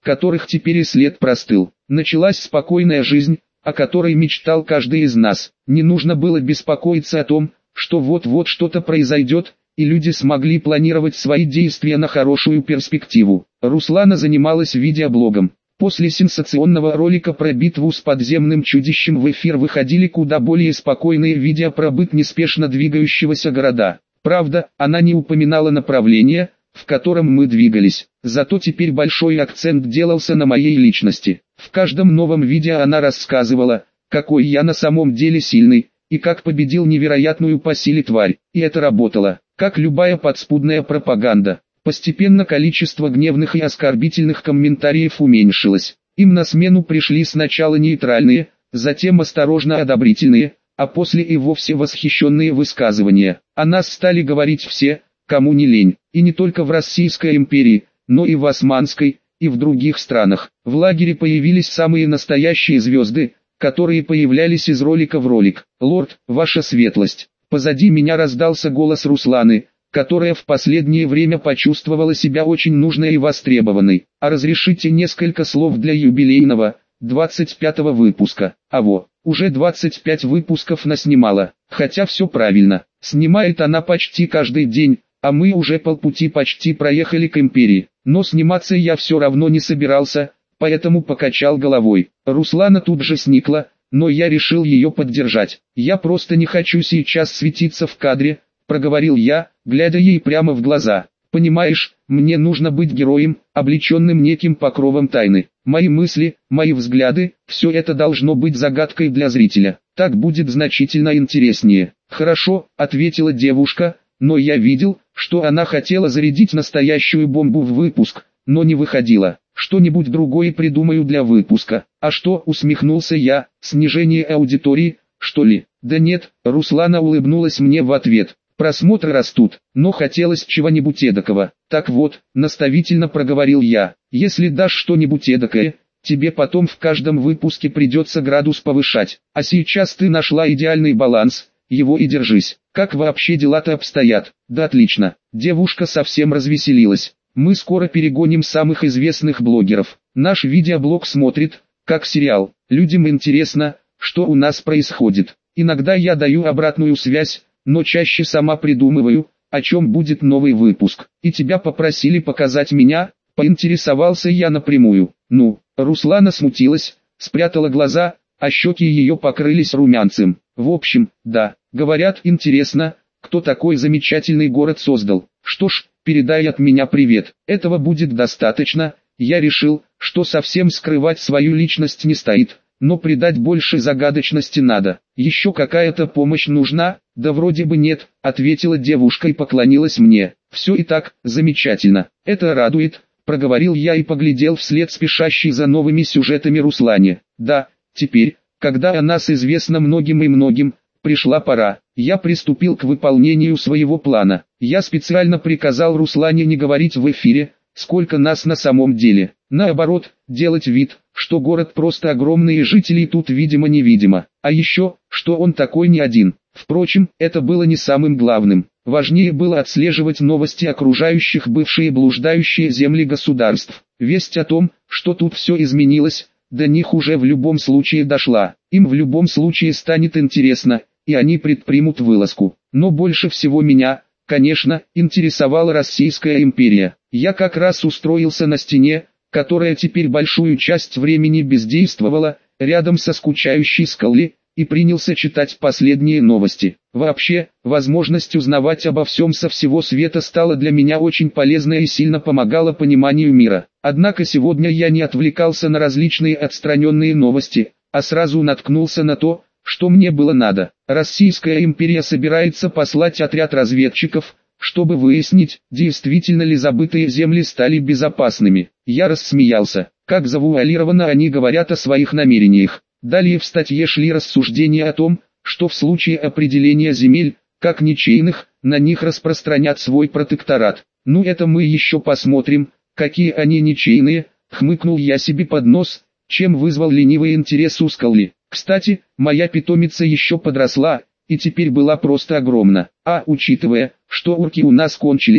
Speaker 1: которых теперь и след простыл. Началась спокойная жизнь, о которой мечтал каждый из нас. Не нужно было беспокоиться о том, что вот-вот что-то произойдет, и люди смогли планировать свои действия на хорошую перспективу. Руслана занималась видеоблогом. После сенсационного ролика про битву с подземным чудищем в эфир выходили куда более спокойные видео про быт неспешно двигающегося города. Правда, она не упоминала направление, в котором мы двигались. Зато теперь большой акцент делался на моей личности. В каждом новом видео она рассказывала, какой я на самом деле сильный, и как победил невероятную по силе тварь. И это работало, как любая подспудная пропаганда. Постепенно количество гневных и оскорбительных комментариев уменьшилось. Им на смену пришли сначала нейтральные, затем осторожно одобрительные, а после и вовсе восхищенные высказывания. О нас стали говорить все, кому не лень, и не только в Российской империи, но и в Османской, и в других странах. В лагере появились самые настоящие звезды, которые появлялись из ролика в ролик. «Лорд, ваша светлость». Позади меня раздался голос Русланы, которая в последнее время почувствовала себя очень нужной и востребованной. А разрешите несколько слов для юбилейного, 25-го выпуска. Уже 25 выпусков наснимала, хотя все правильно. Снимает она почти каждый день, а мы уже полпути почти проехали к империи. Но сниматься я все равно не собирался, поэтому покачал головой. Руслана тут же сникла, но я решил ее поддержать. «Я просто не хочу сейчас светиться в кадре», — проговорил я, глядя ей прямо в глаза. «Понимаешь, мне нужно быть героем, облеченным неким покровом тайны. Мои мысли, мои взгляды, все это должно быть загадкой для зрителя. Так будет значительно интереснее». «Хорошо», — ответила девушка, но я видел, что она хотела зарядить настоящую бомбу в выпуск, но не выходила. «Что-нибудь другое придумаю для выпуска». «А что?» — усмехнулся я. «Снижение аудитории, что ли?» «Да нет», — Руслана улыбнулась мне в ответ. «Просмотры растут, но хотелось чего-нибудь эдакого». «Так вот», — наставительно проговорил я, «если дашь что-нибудь эдакое, тебе потом в каждом выпуске придется градус повышать. А сейчас ты нашла идеальный баланс, его и держись. Как вообще дела-то обстоят?» «Да отлично». Девушка совсем развеселилась. «Мы скоро перегоним самых известных блогеров. Наш видеоблог смотрит, как сериал. Людям интересно, что у нас происходит. Иногда я даю обратную связь, но чаще сама придумываю, о чем будет новый выпуск. И тебя попросили показать меня?» Поинтересовался я напрямую. Руслана смутилась, спрятала глаза, а щеки ее покрылись румянцем. «В общем, да, говорят, интересно, кто такой замечательный город создал. Что ж, передай от меня привет. Этого будет достаточно». Я решил, что совсем скрывать свою личность не стоит, но придать больше загадочности надо. «Еще какая-то помощь нужна?» «Да вроде бы нет», — ответила девушка и поклонилась мне. «Все и так, замечательно. Это радует», — проговорил я и поглядел вслед спешащей за новыми сюжетами Руслане. «Да, теперь, когда о нас известно многим и многим, пришла пора». Я приступил к выполнению своего плана. Я специально приказал Руслане не говорить в эфире, сколько нас на самом деле. Наоборот, делать вид, что город просто огромный и жителей тут видимо-невидимо. А еще, что он такой не один. Впрочем, это было не самым главным. Важнее было отслеживать новости окружающих бывшие блуждающие земли государств. Весть о том, что тут все изменилось, до них уже в любом случае дошла. Им в любом случае станет интересно, и они предпримут вылазку. Но больше всего меня, конечно, интересовала Российская империя. Я как раз устроился на стене, которая теперь большую часть времени бездействовала, рядом со скучающей Скалли, и принялся читать последние новости. Вообще, возможность узнавать обо всем со всего света стала для меня очень полезной и сильно помогала пониманию мира. Однако сегодня я не отвлекался на различные отстраненные новости, а сразу наткнулся на то, что мне было надо. Российская империя собирается послать отряд разведчиков, чтобы выяснить, действительно ли забытые земли стали безопасными. Я рассмеялся. Как завуалированно они говорят о своих намерениях. Далее в статье шли рассуждения о том, что в случае определения земель, как ничейных, на них распространят свой протекторат. Это мы еще посмотрим, какие они ничейные, хмыкнул я себе под нос, чем вызвал ленивый интерес у Скалли. Кстати, моя питомица еще подросла, и теперь была просто огромна. А учитывая, что урки у нас кончились,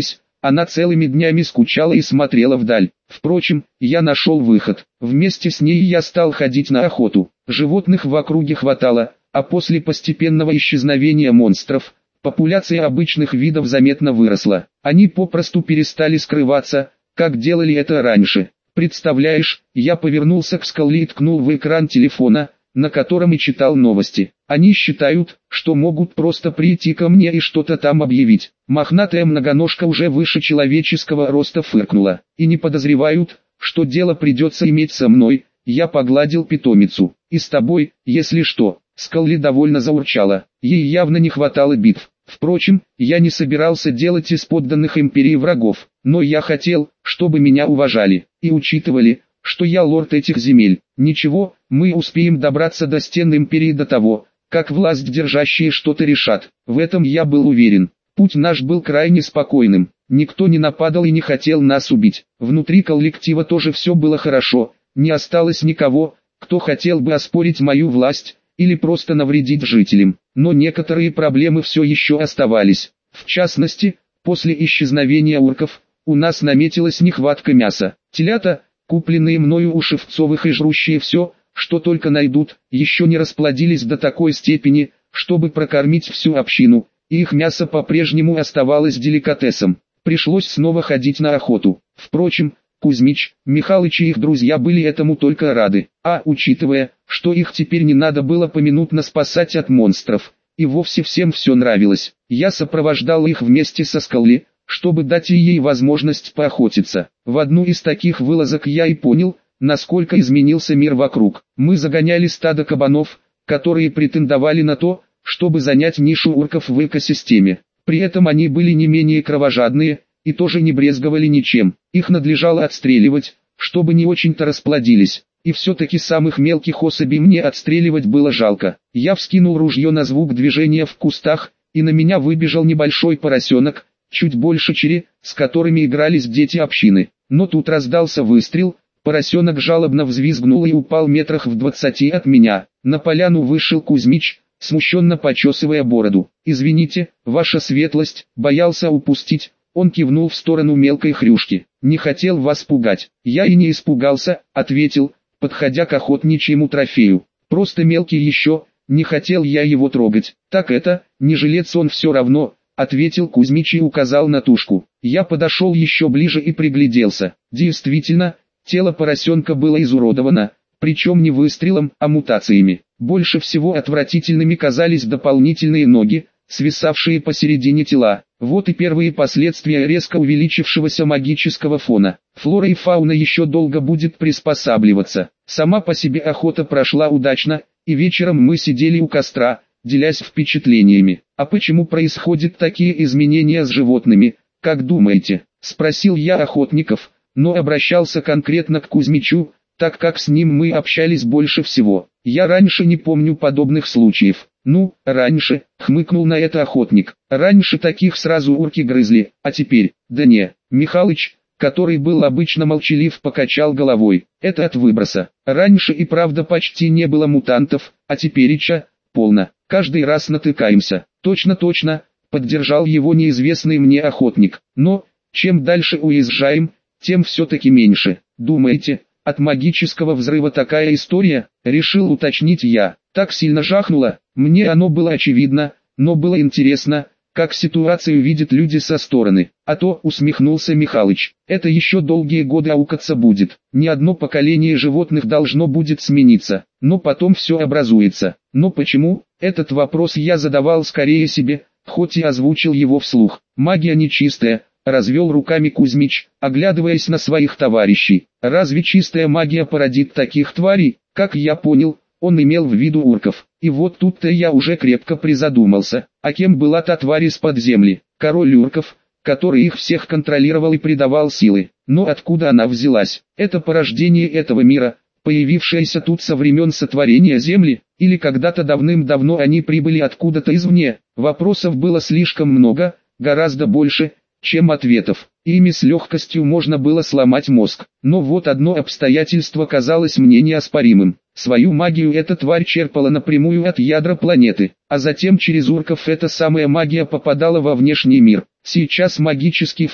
Speaker 1: Она целыми днями скучала и смотрела вдаль. Впрочем, я нашел выход. Вместе с ней я стал ходить на охоту. Животных в округе хватало, а после постепенного исчезновения монстров, популяция обычных видов заметно выросла. Они попросту перестали скрываться, как делали это раньше. Представляешь, я повернулся к Скалли и ткнул в экран телефона, на котором и читал новости. Они считают, что могут просто прийти ко мне и что-то там объявить. Мохнатая многоножка уже выше человеческого роста фыркнула. И не подозревают, что дело придется иметь со мной. Я погладил питомицу. И с тобой, если что. Скалли довольно заурчала. Ей явно не хватало битв. Впрочем, я не собирался делать из подданных империи врагов. Но я хотел, чтобы меня уважали и учитывали, что я лорд этих земель. Ничего, мы успеем добраться до стен империи до того, как власть держащие что-то решат. В этом я был уверен. Путь наш был крайне спокойным. Никто не нападал и не хотел нас убить. Внутри коллектива тоже все было хорошо. Не осталось никого, кто хотел бы оспорить мою власть или просто навредить жителям. Но некоторые проблемы все еще оставались. В частности, после исчезновения урков, у нас наметилась нехватка мяса. Телята, купленные мною у Шевцовых и жрущие все, что только найдут, еще не расплодились до такой степени, чтобы прокормить всю общину, и их мясо по-прежнему оставалось деликатесом. Пришлось снова ходить на охоту. Впрочем, Кузьмич, Михалыч и их друзья были этому только рады, а учитывая, что их теперь не надо было поминутно спасать от монстров, и вовсе всем все нравилось, я сопровождал их вместе со Скалли, чтобы дать ей возможность поохотиться. В одну из таких вылазок я и понял, насколько изменился мир вокруг. Мы загоняли стадо кабанов, которые претендовали на то, чтобы занять нишу урков в экосистеме. При этом они были не менее кровожадные, и тоже не брезговали ничем. Их надлежало отстреливать, чтобы не очень-то расплодились. И все-таки самых мелких особей мне отстреливать было жалко. Я вскинул ружье на звук движения в кустах, и на меня выбежал небольшой поросенок, чуть больше чере, с которыми игрались дети общины. Но тут раздался выстрел, поросенок жалобно взвизгнул и упал метрах в 20 от меня. На поляну вышел Кузьмич, смущенно почесывая бороду. «Извините, ваша светлость, боялся упустить». Он кивнул в сторону мелкой хрюшки. «Не хотел вас пугать». «Я и не испугался», — ответил, подходя к охотничьему трофею. «Просто мелкий еще, не хотел я его трогать». «Так это, не жилец он все равно», — ответил Кузьмич и указал на тушку. Я подошел еще ближе и пригляделся. Действительно, тело поросенка было изуродовано, причем не выстрелом, а мутациями. Больше всего отвратительными казались дополнительные ноги, свисавшие посередине тела. Вот и первые последствия резко увеличившегося магического фона. Флора и фауна еще долго будет приспосабливаться. Сама по себе охота прошла удачно, и вечером мы сидели у костра, делясь впечатлениями. «А почему происходят такие изменения с животными, как думаете?» – спросил я охотников, но обращался конкретно к Кузьмичу, так как с ним мы общались больше всего. «Я раньше не помню подобных случаев». «Ну, раньше», — хмыкнул на это охотник. «Раньше таких сразу урки грызли, а теперь...» «Да не». Михалыч, который был обычно молчалив, покачал головой. «Это от выброса. Раньше и правда почти не было мутантов, а тепереча полно. Каждый раз натыкаемся». «Точно», — поддержал его неизвестный мне охотник. «Но, чем дальше уезжаем, тем все-таки меньше. Думаете, от магического взрыва такая история?» — решил уточнить я. Так сильно жахнуло. Мне оно было очевидно, но было интересно, как ситуацию видят люди со стороны. «А то», — усмехнулся Михалыч, — «это еще долгие годы аукаться будет. Ни одно поколение животных должно будет смениться, но потом все образуется». Но почему? Этот вопрос я задавал скорее себе, хоть и озвучил его вслух. «Магия нечистая», — развел руками Кузьмич, оглядываясь на своих товарищей. «Разве чистая магия породит таких тварей?» Как я понял, он имел в виду урков. И вот тут-то я уже крепко призадумался, а кем была та тварь из-под земли? Король урков, который их всех контролировал и придавал силы. Но откуда она взялась? Это порождение этого мира, появившееся тут со времен сотворения земли, или когда-то давным-давно они прибыли откуда-то извне? Вопросов было слишком много, гораздо больше, чем ответов. Ими с легкостью можно было сломать мозг. Но вот одно обстоятельство казалось мне неоспоримым. Свою магию эта тварь черпала напрямую от ядра планеты, а затем через урков эта самая магия попадала во внешний мир. Сейчас магический фон,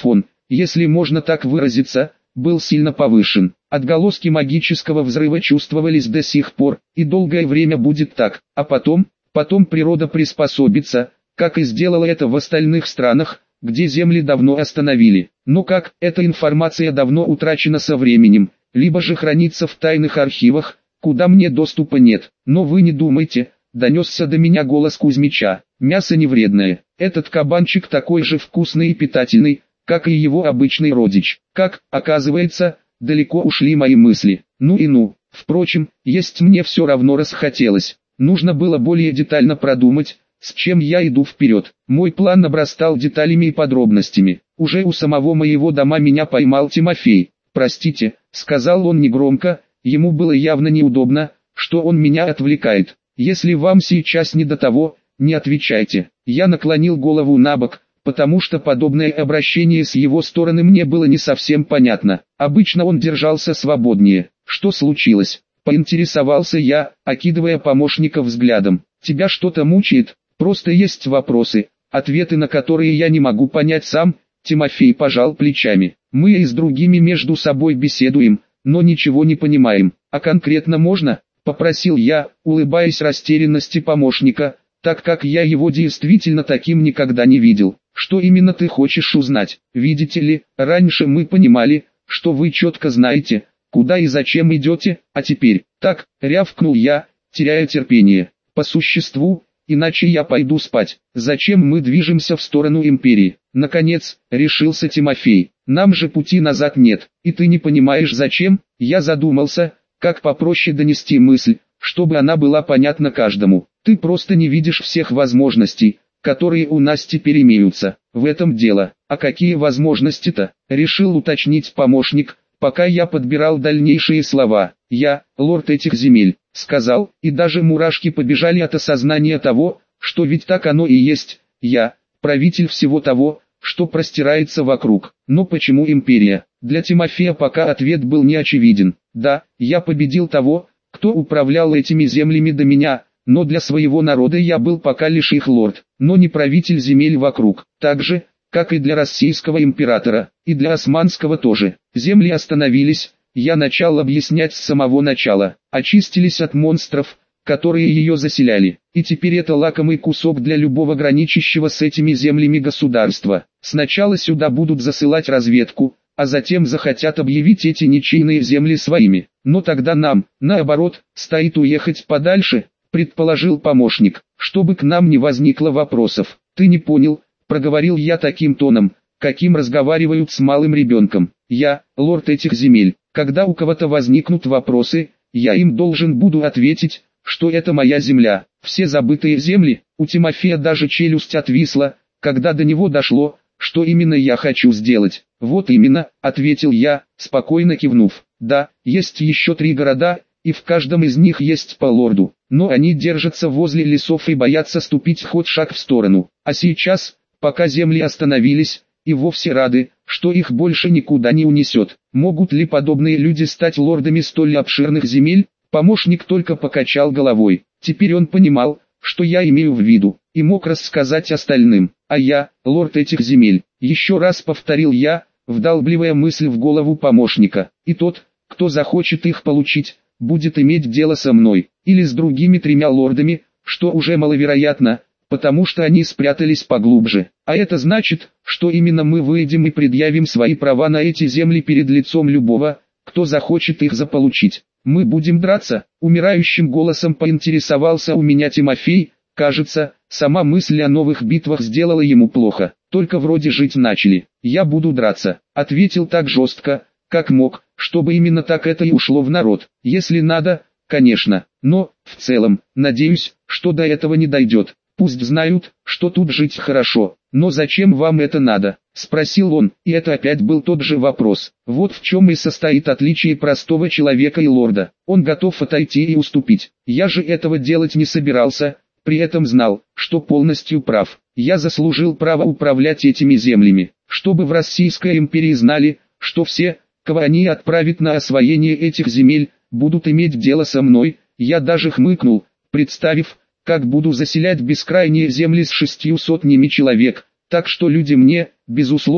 Speaker 1: если можно так выразиться, был сильно повышен. Отголоски магического взрыва чувствовались до сих пор, и долгое время будет так, а потом природа приспособится, как и сделала это в остальных странах, где земли давно остановили. Но как, эта информация давно утрачена со временем, либо же хранится в тайных архивах, куда мне доступа нет. Но вы не думайте, донесся до меня голос Кузьмича, мясо не вредное, этот кабанчик такой же вкусный и питательный, как и его обычный родич. Как, оказывается, далеко ушли мои мысли. Ну и ну, впрочем, есть мне все равно расхотелось. Нужно было более детально продумать, с чем я иду вперед. Мой план обрастал деталями и подробностями. Уже у самого моего дома меня поймал Тимофей. «Простите», — сказал он негромко, ему было явно неудобно, что он меня отвлекает. «Если вам сейчас не до того, не отвечайте». Я наклонил голову набок, потому что подобное обращение с его стороны мне было не совсем понятно. Обычно он держался свободнее. «Что случилось?» — поинтересовался я, окидывая помощника взглядом. «Тебя что-то мучает? Просто есть вопросы, ответы на которые я не могу понять сам». Тимофей пожал плечами. «Мы и с другими между собой беседуем, но ничего не понимаем. А конкретно можно?» — попросил я, улыбаясь растерянности помощника, так как я его действительно таким никогда не видел. «Что именно ты хочешь узнать? Видите ли, раньше мы понимали, что вы четко знаете, куда и зачем идете, а теперь...» «Так», — рявкнул я, теряя терпение. «По существу, иначе я пойду спать. Зачем мы движемся в сторону империи?» Наконец, решился Тимофей. «Нам же пути назад нет, и ты не понимаешь зачем?» Я задумался, как попроще донести мысль, чтобы она была понятна каждому. «Ты просто не видишь всех возможностей, которые у нас теперь имеются. В этом дело. А какие возможности-то?» Решил уточнить помощник, пока я подбирал дальнейшие слова. «Я, лорд этих земель», — сказал, и даже мурашки побежали от осознания того, что ведь так оно и есть. Я, правитель всего того, что простирается вокруг. Но почему империя? Для Тимофея пока ответ был не очевиден. Да, я победил того, кто управлял этими землями до меня, но для своего народа я был пока лишь их лорд, но не правитель земель вокруг. Так же, как и для российского императора, и для османского тоже. Земли остановились, я начал объяснять с самого начала, очистились от монстров, которые ее заселяли, и теперь это лакомый кусок для любого граничащего с этими землями государства. Сначала сюда будут засылать разведку, а затем захотят объявить эти ничейные земли своими. Но тогда нам, наоборот, стоит уехать подальше, предположил помощник, чтобы к нам не возникло вопросов. «Ты не понял», — проговорил я таким тоном, каким разговаривают с малым ребенком. «Я, лорд этих земель, когда у кого-то возникнут вопросы, я им должен буду ответить, что это моя земля». Все забытые земли, у Тимофея даже челюсть отвисла, когда до него дошло, что именно я хочу сделать. «Вот именно», — ответил я, спокойно кивнув. «Да, есть еще 3 города, и в каждом из них есть по лорду, но они держатся возле лесов и боятся ступить хоть шаг в сторону. А сейчас, пока земли остановились, и вовсе рады, что их больше никуда не унесет. Могут ли подобные люди стать лордами столь обширных земель?» Помощник только покачал головой. Теперь он понимал, что я имею в виду, и мог рассказать остальным. «А я, лорд этих земель», еще раз повторил я, вдалбливая мысль в голову помощника. «И тот, кто захочет их получить, будет иметь дело со мной, или с другими 3 лордами, что уже маловероятно, потому что они спрятались поглубже. А это значит, что именно мы выйдем и предъявим свои права на эти земли перед лицом любого, кто захочет их заполучить. Мы будем драться?» Умирающим голосом поинтересовался у меня Тимофей. Кажется, сама мысль о новых битвах сделала ему плохо. «Только вроде жить начали. Я буду драться», — ответил так жестко, как мог, чтобы именно так это и ушло в народ. «Если надо, конечно, но, в целом, надеюсь, что до этого не дойдет. Пусть знают, что тут жить хорошо. Но зачем вам это надо?» — спросил он, и это опять был тот же вопрос. Вот в чем и состоит отличие простого человека и лорда. Он готов отойти и уступить. Я же этого делать не собирался, при этом знал, что полностью прав. Я заслужил право управлять этими землями, чтобы в Российской империи знали, что все, кого они отправят на освоение этих земель, будут иметь дело со мной. Я даже хмыкнул, представив, как буду заселять бескрайние земли с 600 человек, так что люди мне, безусловно,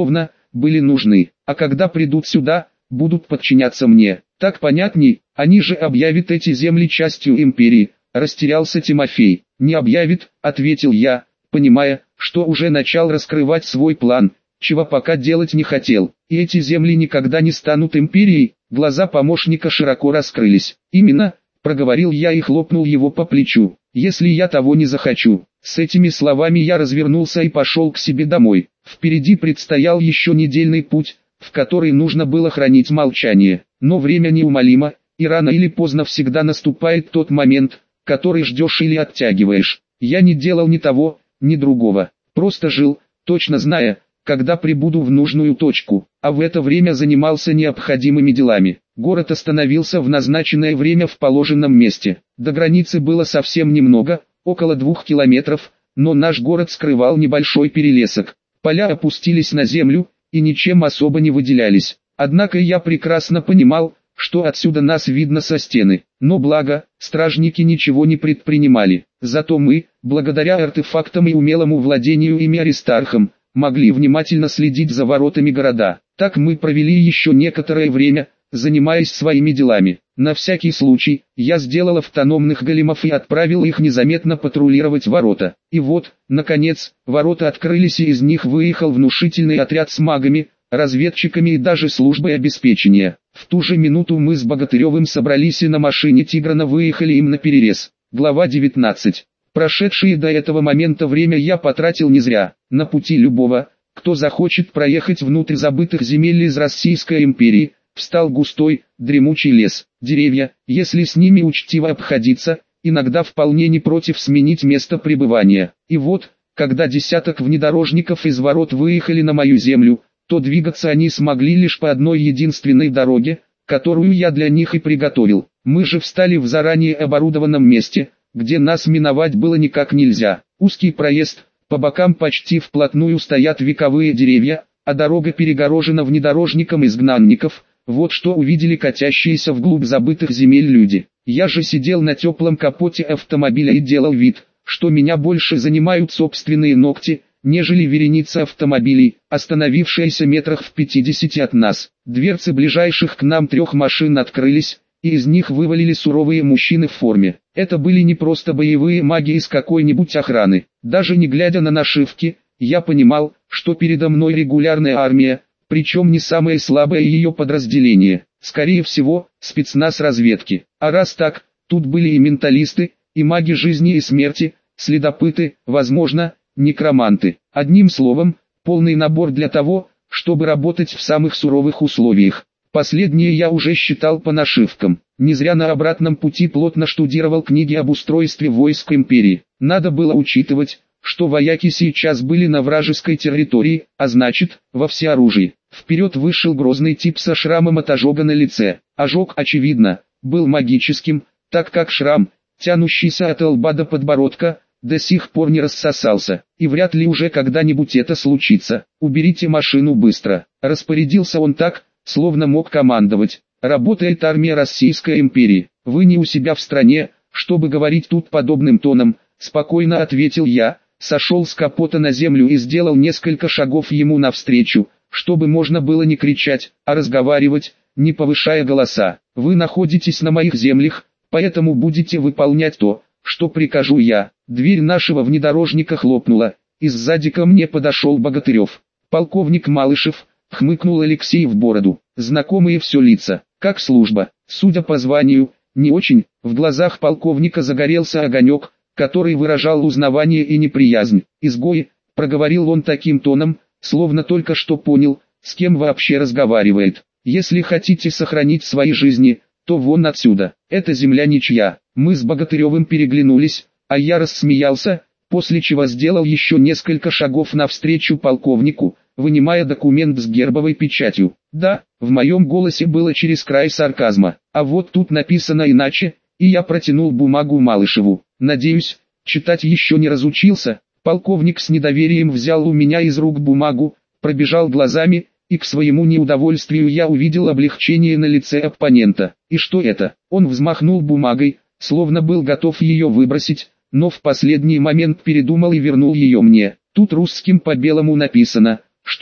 Speaker 1: были нужны, а когда придут сюда, будут подчиняться мне. Так понятней, они же объявят эти земли частью империи, растерялся Тимофей. Не объявит, ответил я, понимая, что уже начал раскрывать свой план, чего пока делать не хотел. И эти земли никогда не станут империей. Глаза помощника широко раскрылись. Именно, проговорил я и хлопнул его по плечу. Если я того не захочу. С этими словами я развернулся и пошел к себе домой. Впереди предстоял еще недельный путь, в который нужно было хранить молчание. Но время неумолимо, и рано или поздно всегда наступает тот момент, который ждешь или оттягиваешь. Я не делал ни того, ни другого. Просто жил, точно зная, когда прибуду в нужную точку, а в это время занимался необходимыми делами. Город остановился в назначенное время в положенном месте. До границы было совсем немного, около 2 километров, но наш город скрывал небольшой перелесок. Поля опустились на землю, и ничем особо не выделялись. Однако я прекрасно понимал, что отсюда нас видно со стены. Но благо, стражники ничего не предпринимали. Зато мы, благодаря артефактам и умелому владению ими Аристархом, могли внимательно следить за воротами города. Так мы провели еще некоторое время, занимаясь своими делами. На всякий случай, я сделал автономных големов и отправил их незаметно патрулировать ворота. И вот, наконец, ворота открылись и из них выехал внушительный отряд с магами, разведчиками и даже службой обеспечения. В ту же минуту мы с Богатыревым собрались и на машине Тиграна выехали им наперерез. Глава 19. Прошедшие до этого момента время я потратил не зря. На пути любого, кто захочет проехать внутрь забытых земель из Российской империи, встал густой, дремучий лес. Деревья, если с ними учтиво обходиться, иногда вполне не против сменить место пребывания. И вот, когда десяток внедорожников из ворот выехали на мою землю, то двигаться они смогли лишь по одной единственной дороге, которую я для них и приготовил. Мы же встали в заранее оборудованном месте, где нас миновать было никак нельзя. Узкий проезд, по бокам почти вплотную стоят вековые деревья, а дорога перегорожена внедорожником изгнанников. Вот что увидели катящиеся вглубь забытых земель люди. Я же сидел на теплом капоте автомобиля и делал вид, что меня больше занимают собственные ногти, нежели вереница автомобилей, остановившаяся метрах в 50 от нас. Дверцы ближайших к нам 3 машин открылись, и из них вывалили суровые мужчины в форме. Это были не просто боевые маги из какой-нибудь охраны. Даже не глядя на нашивки, я понимал, что передо мной регулярная армия, причем не самое слабое ее подразделение. Скорее всего, спецназ разведки. А раз так, тут были и менталисты, и маги жизни и смерти, следопыты, возможно, некроманты. Одним словом, полный набор для того, чтобы работать в самых суровых условиях. Последнее я уже считал по нашивкам. Не зря на обратном пути плотно штудировал книги об устройстве войск империи. Надо было учитывать, что вояки сейчас были на вражеской территории, а значит, во всеоружии. Вперед вышел грозный тип со шрамом от ожога на лице. Ожог, очевидно, был магическим, так как шрам, тянущийся от лба до подбородка, до сих пор не рассосался, и вряд ли уже когда-нибудь это случится. «Уберите машину быстро», — распорядился он так, словно мог командовать. «Работает армия Российской империи. Вы не у себя в стране, чтобы говорить тут подобным тоном», — спокойно ответил я, сошел с капота на землю и сделал несколько шагов ему навстречу, чтобы можно было не кричать, а разговаривать, не повышая голоса. «Вы находитесь на моих землях, поэтому будете выполнять то, что прикажу я». Дверь нашего внедорожника хлопнула, и сзади ко мне подошел Богатырев. «Полковник Малышев», — хмыкнул Алексей в бороду. «Знакомые все лица, как служба». Судя по званию, не очень. В глазах полковника загорелся огонек, который выражал узнавание и неприязнь. «Изгой», — проговорил он таким тоном, словно только что понял, с кем вообще разговаривает. «Если хотите сохранить свои жизни, то вон отсюда. Эта земля ничья». Мы с Богатыревым переглянулись, а я рассмеялся, после чего сделал еще несколько шагов навстречу полковнику, вынимая документ с гербовой печатью. Да, в моем голосе было через край сарказма. А вот тут написано иначе, и я протянул бумагу Малышеву. «Надеюсь, читать еще не разучился». Полковник с недоверием взял у меня из рук бумагу, пробежал глазами, и к своему неудовольствию я увидел облегчение на лице оппонента. «И что это?» Он взмахнул бумагой, словно был готов ее выбросить, но в последний момент передумал и вернул ее мне. Тут русским по белому написано, что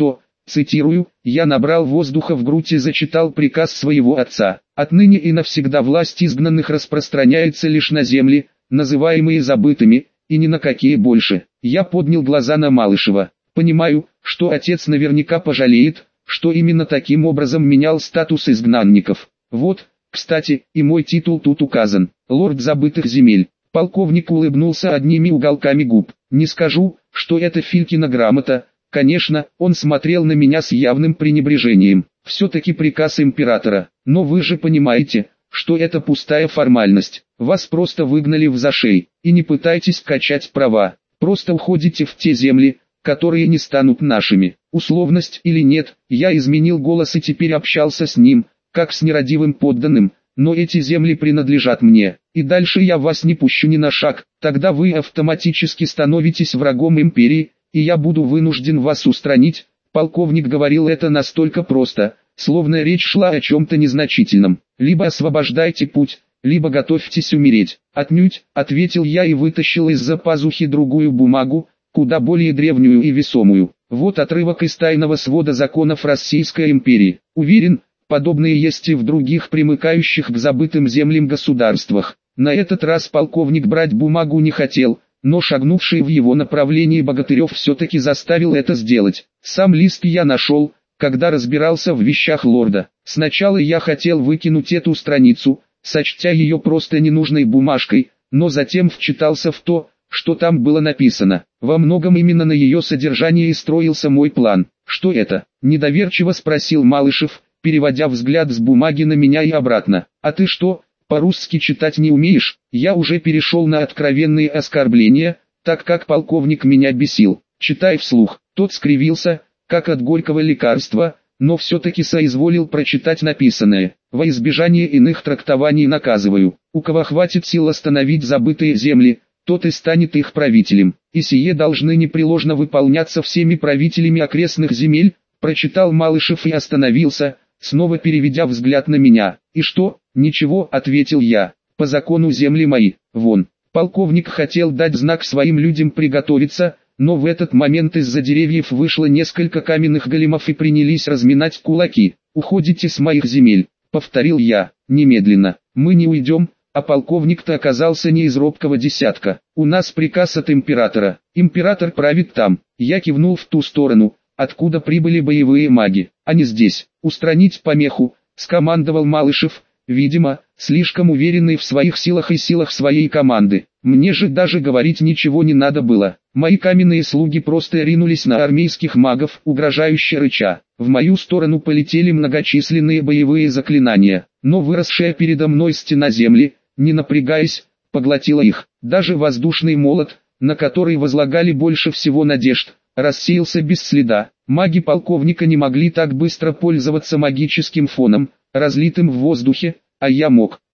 Speaker 1: Цитирую: «Я набрал воздуха в грудь и зачитал приказ своего отца. Отныне и навсегда власть изгнанных распространяется лишь на земли, называемые забытыми, и ни на какие больше». Я поднял глаза на Малышева. Понимаю, что отец наверняка пожалеет, что именно таким образом менял статус изгнанников. Вот, кстати, и мой титул тут указан: лорд забытых земель. Полковник улыбнулся одними уголками губ. Не скажу, что это Филькина грамота. Конечно, он смотрел на меня с явным пренебрежением. Все-таки приказ императора. Но вы же понимаете, что это пустая формальность. Вас просто выгнали в зашей. И не пытайтесь качать права. Просто уходите в те земли, которые не станут нашими. Условность или нет, я изменил голос и теперь общался с ним, как с нерадивым подданным. Но эти земли принадлежат мне, и дальше я вас не пущу ни на шаг. Тогда вы автоматически становитесь врагом империи, и я буду вынужден вас устранить. Полковник говорил это настолько просто, словно речь шла о чем-то незначительном. Либо освобождайте путь, либо готовьтесь умереть. Отнюдь, ответил я и вытащил из-за пазухи другую бумагу, куда более древнюю и весомую. Вот отрывок из тайного свода законов Российской империи. Уверен, подобные есть и в других примыкающих к забытым землям государствах. На этот раз полковник брать бумагу не хотел, но шагнувший в его направлении Богатырев все-таки заставил это сделать. Сам лист я нашел, когда разбирался в вещах лорда. Сначала я хотел выкинуть эту страницу, сочтя ее просто ненужной бумажкой, но затем вчитался в то, что там было написано. Во многом именно на ее содержании и строился мой план. «Что это?» – недоверчиво спросил Малышев, переводя взгляд с бумаги на меня и обратно. «А ты что, по-русски читать не умеешь?» Я уже перешел на откровенные оскорбления, так как полковник меня бесил. «Читай вслух». Тот скривился, как от горького лекарства, но все-таки соизволил прочитать написанное. «Во избежание иных трактований наказываю. У кого хватит сил остановить забытые земли, тот и станет их правителем. И сие должны непреложно выполняться всеми правителями окрестных земель», прочитал Малышев и остановился, снова переведя взгляд на меня. «И что?» «Ничего», — ответил я. «По закону земли мои, вон». Полковник хотел дать знак своим людям приготовиться, но в этот момент из-за деревьев вышло несколько каменных големов и принялись разминать кулаки. «Уходите с моих земель», — повторил я. «Немедленно. Мы не уйдем». А полковник-то оказался не из робкого десятка. «У нас приказ от императора. Император правит там». Я кивнул в ту сторону, откуда прибыли боевые маги. «Они здесь. Устранить помеху», — скомандовал Малышев, видимо, слишком уверенный в своих силах и силах своей команды. Мне же даже говорить ничего не надо было. Мои каменные слуги просто ринулись на армейских магов, угрожающе рыча. В мою сторону полетели многочисленные боевые заклинания, но выросшая передо мной стена земли, не напрягаясь, поглотила их. Даже воздушный молот, на который возлагали больше всего надежд, рассеялся без следа. Маги полковника не могли так быстро пользоваться магическим фоном, разлитым в воздухе, а я мог.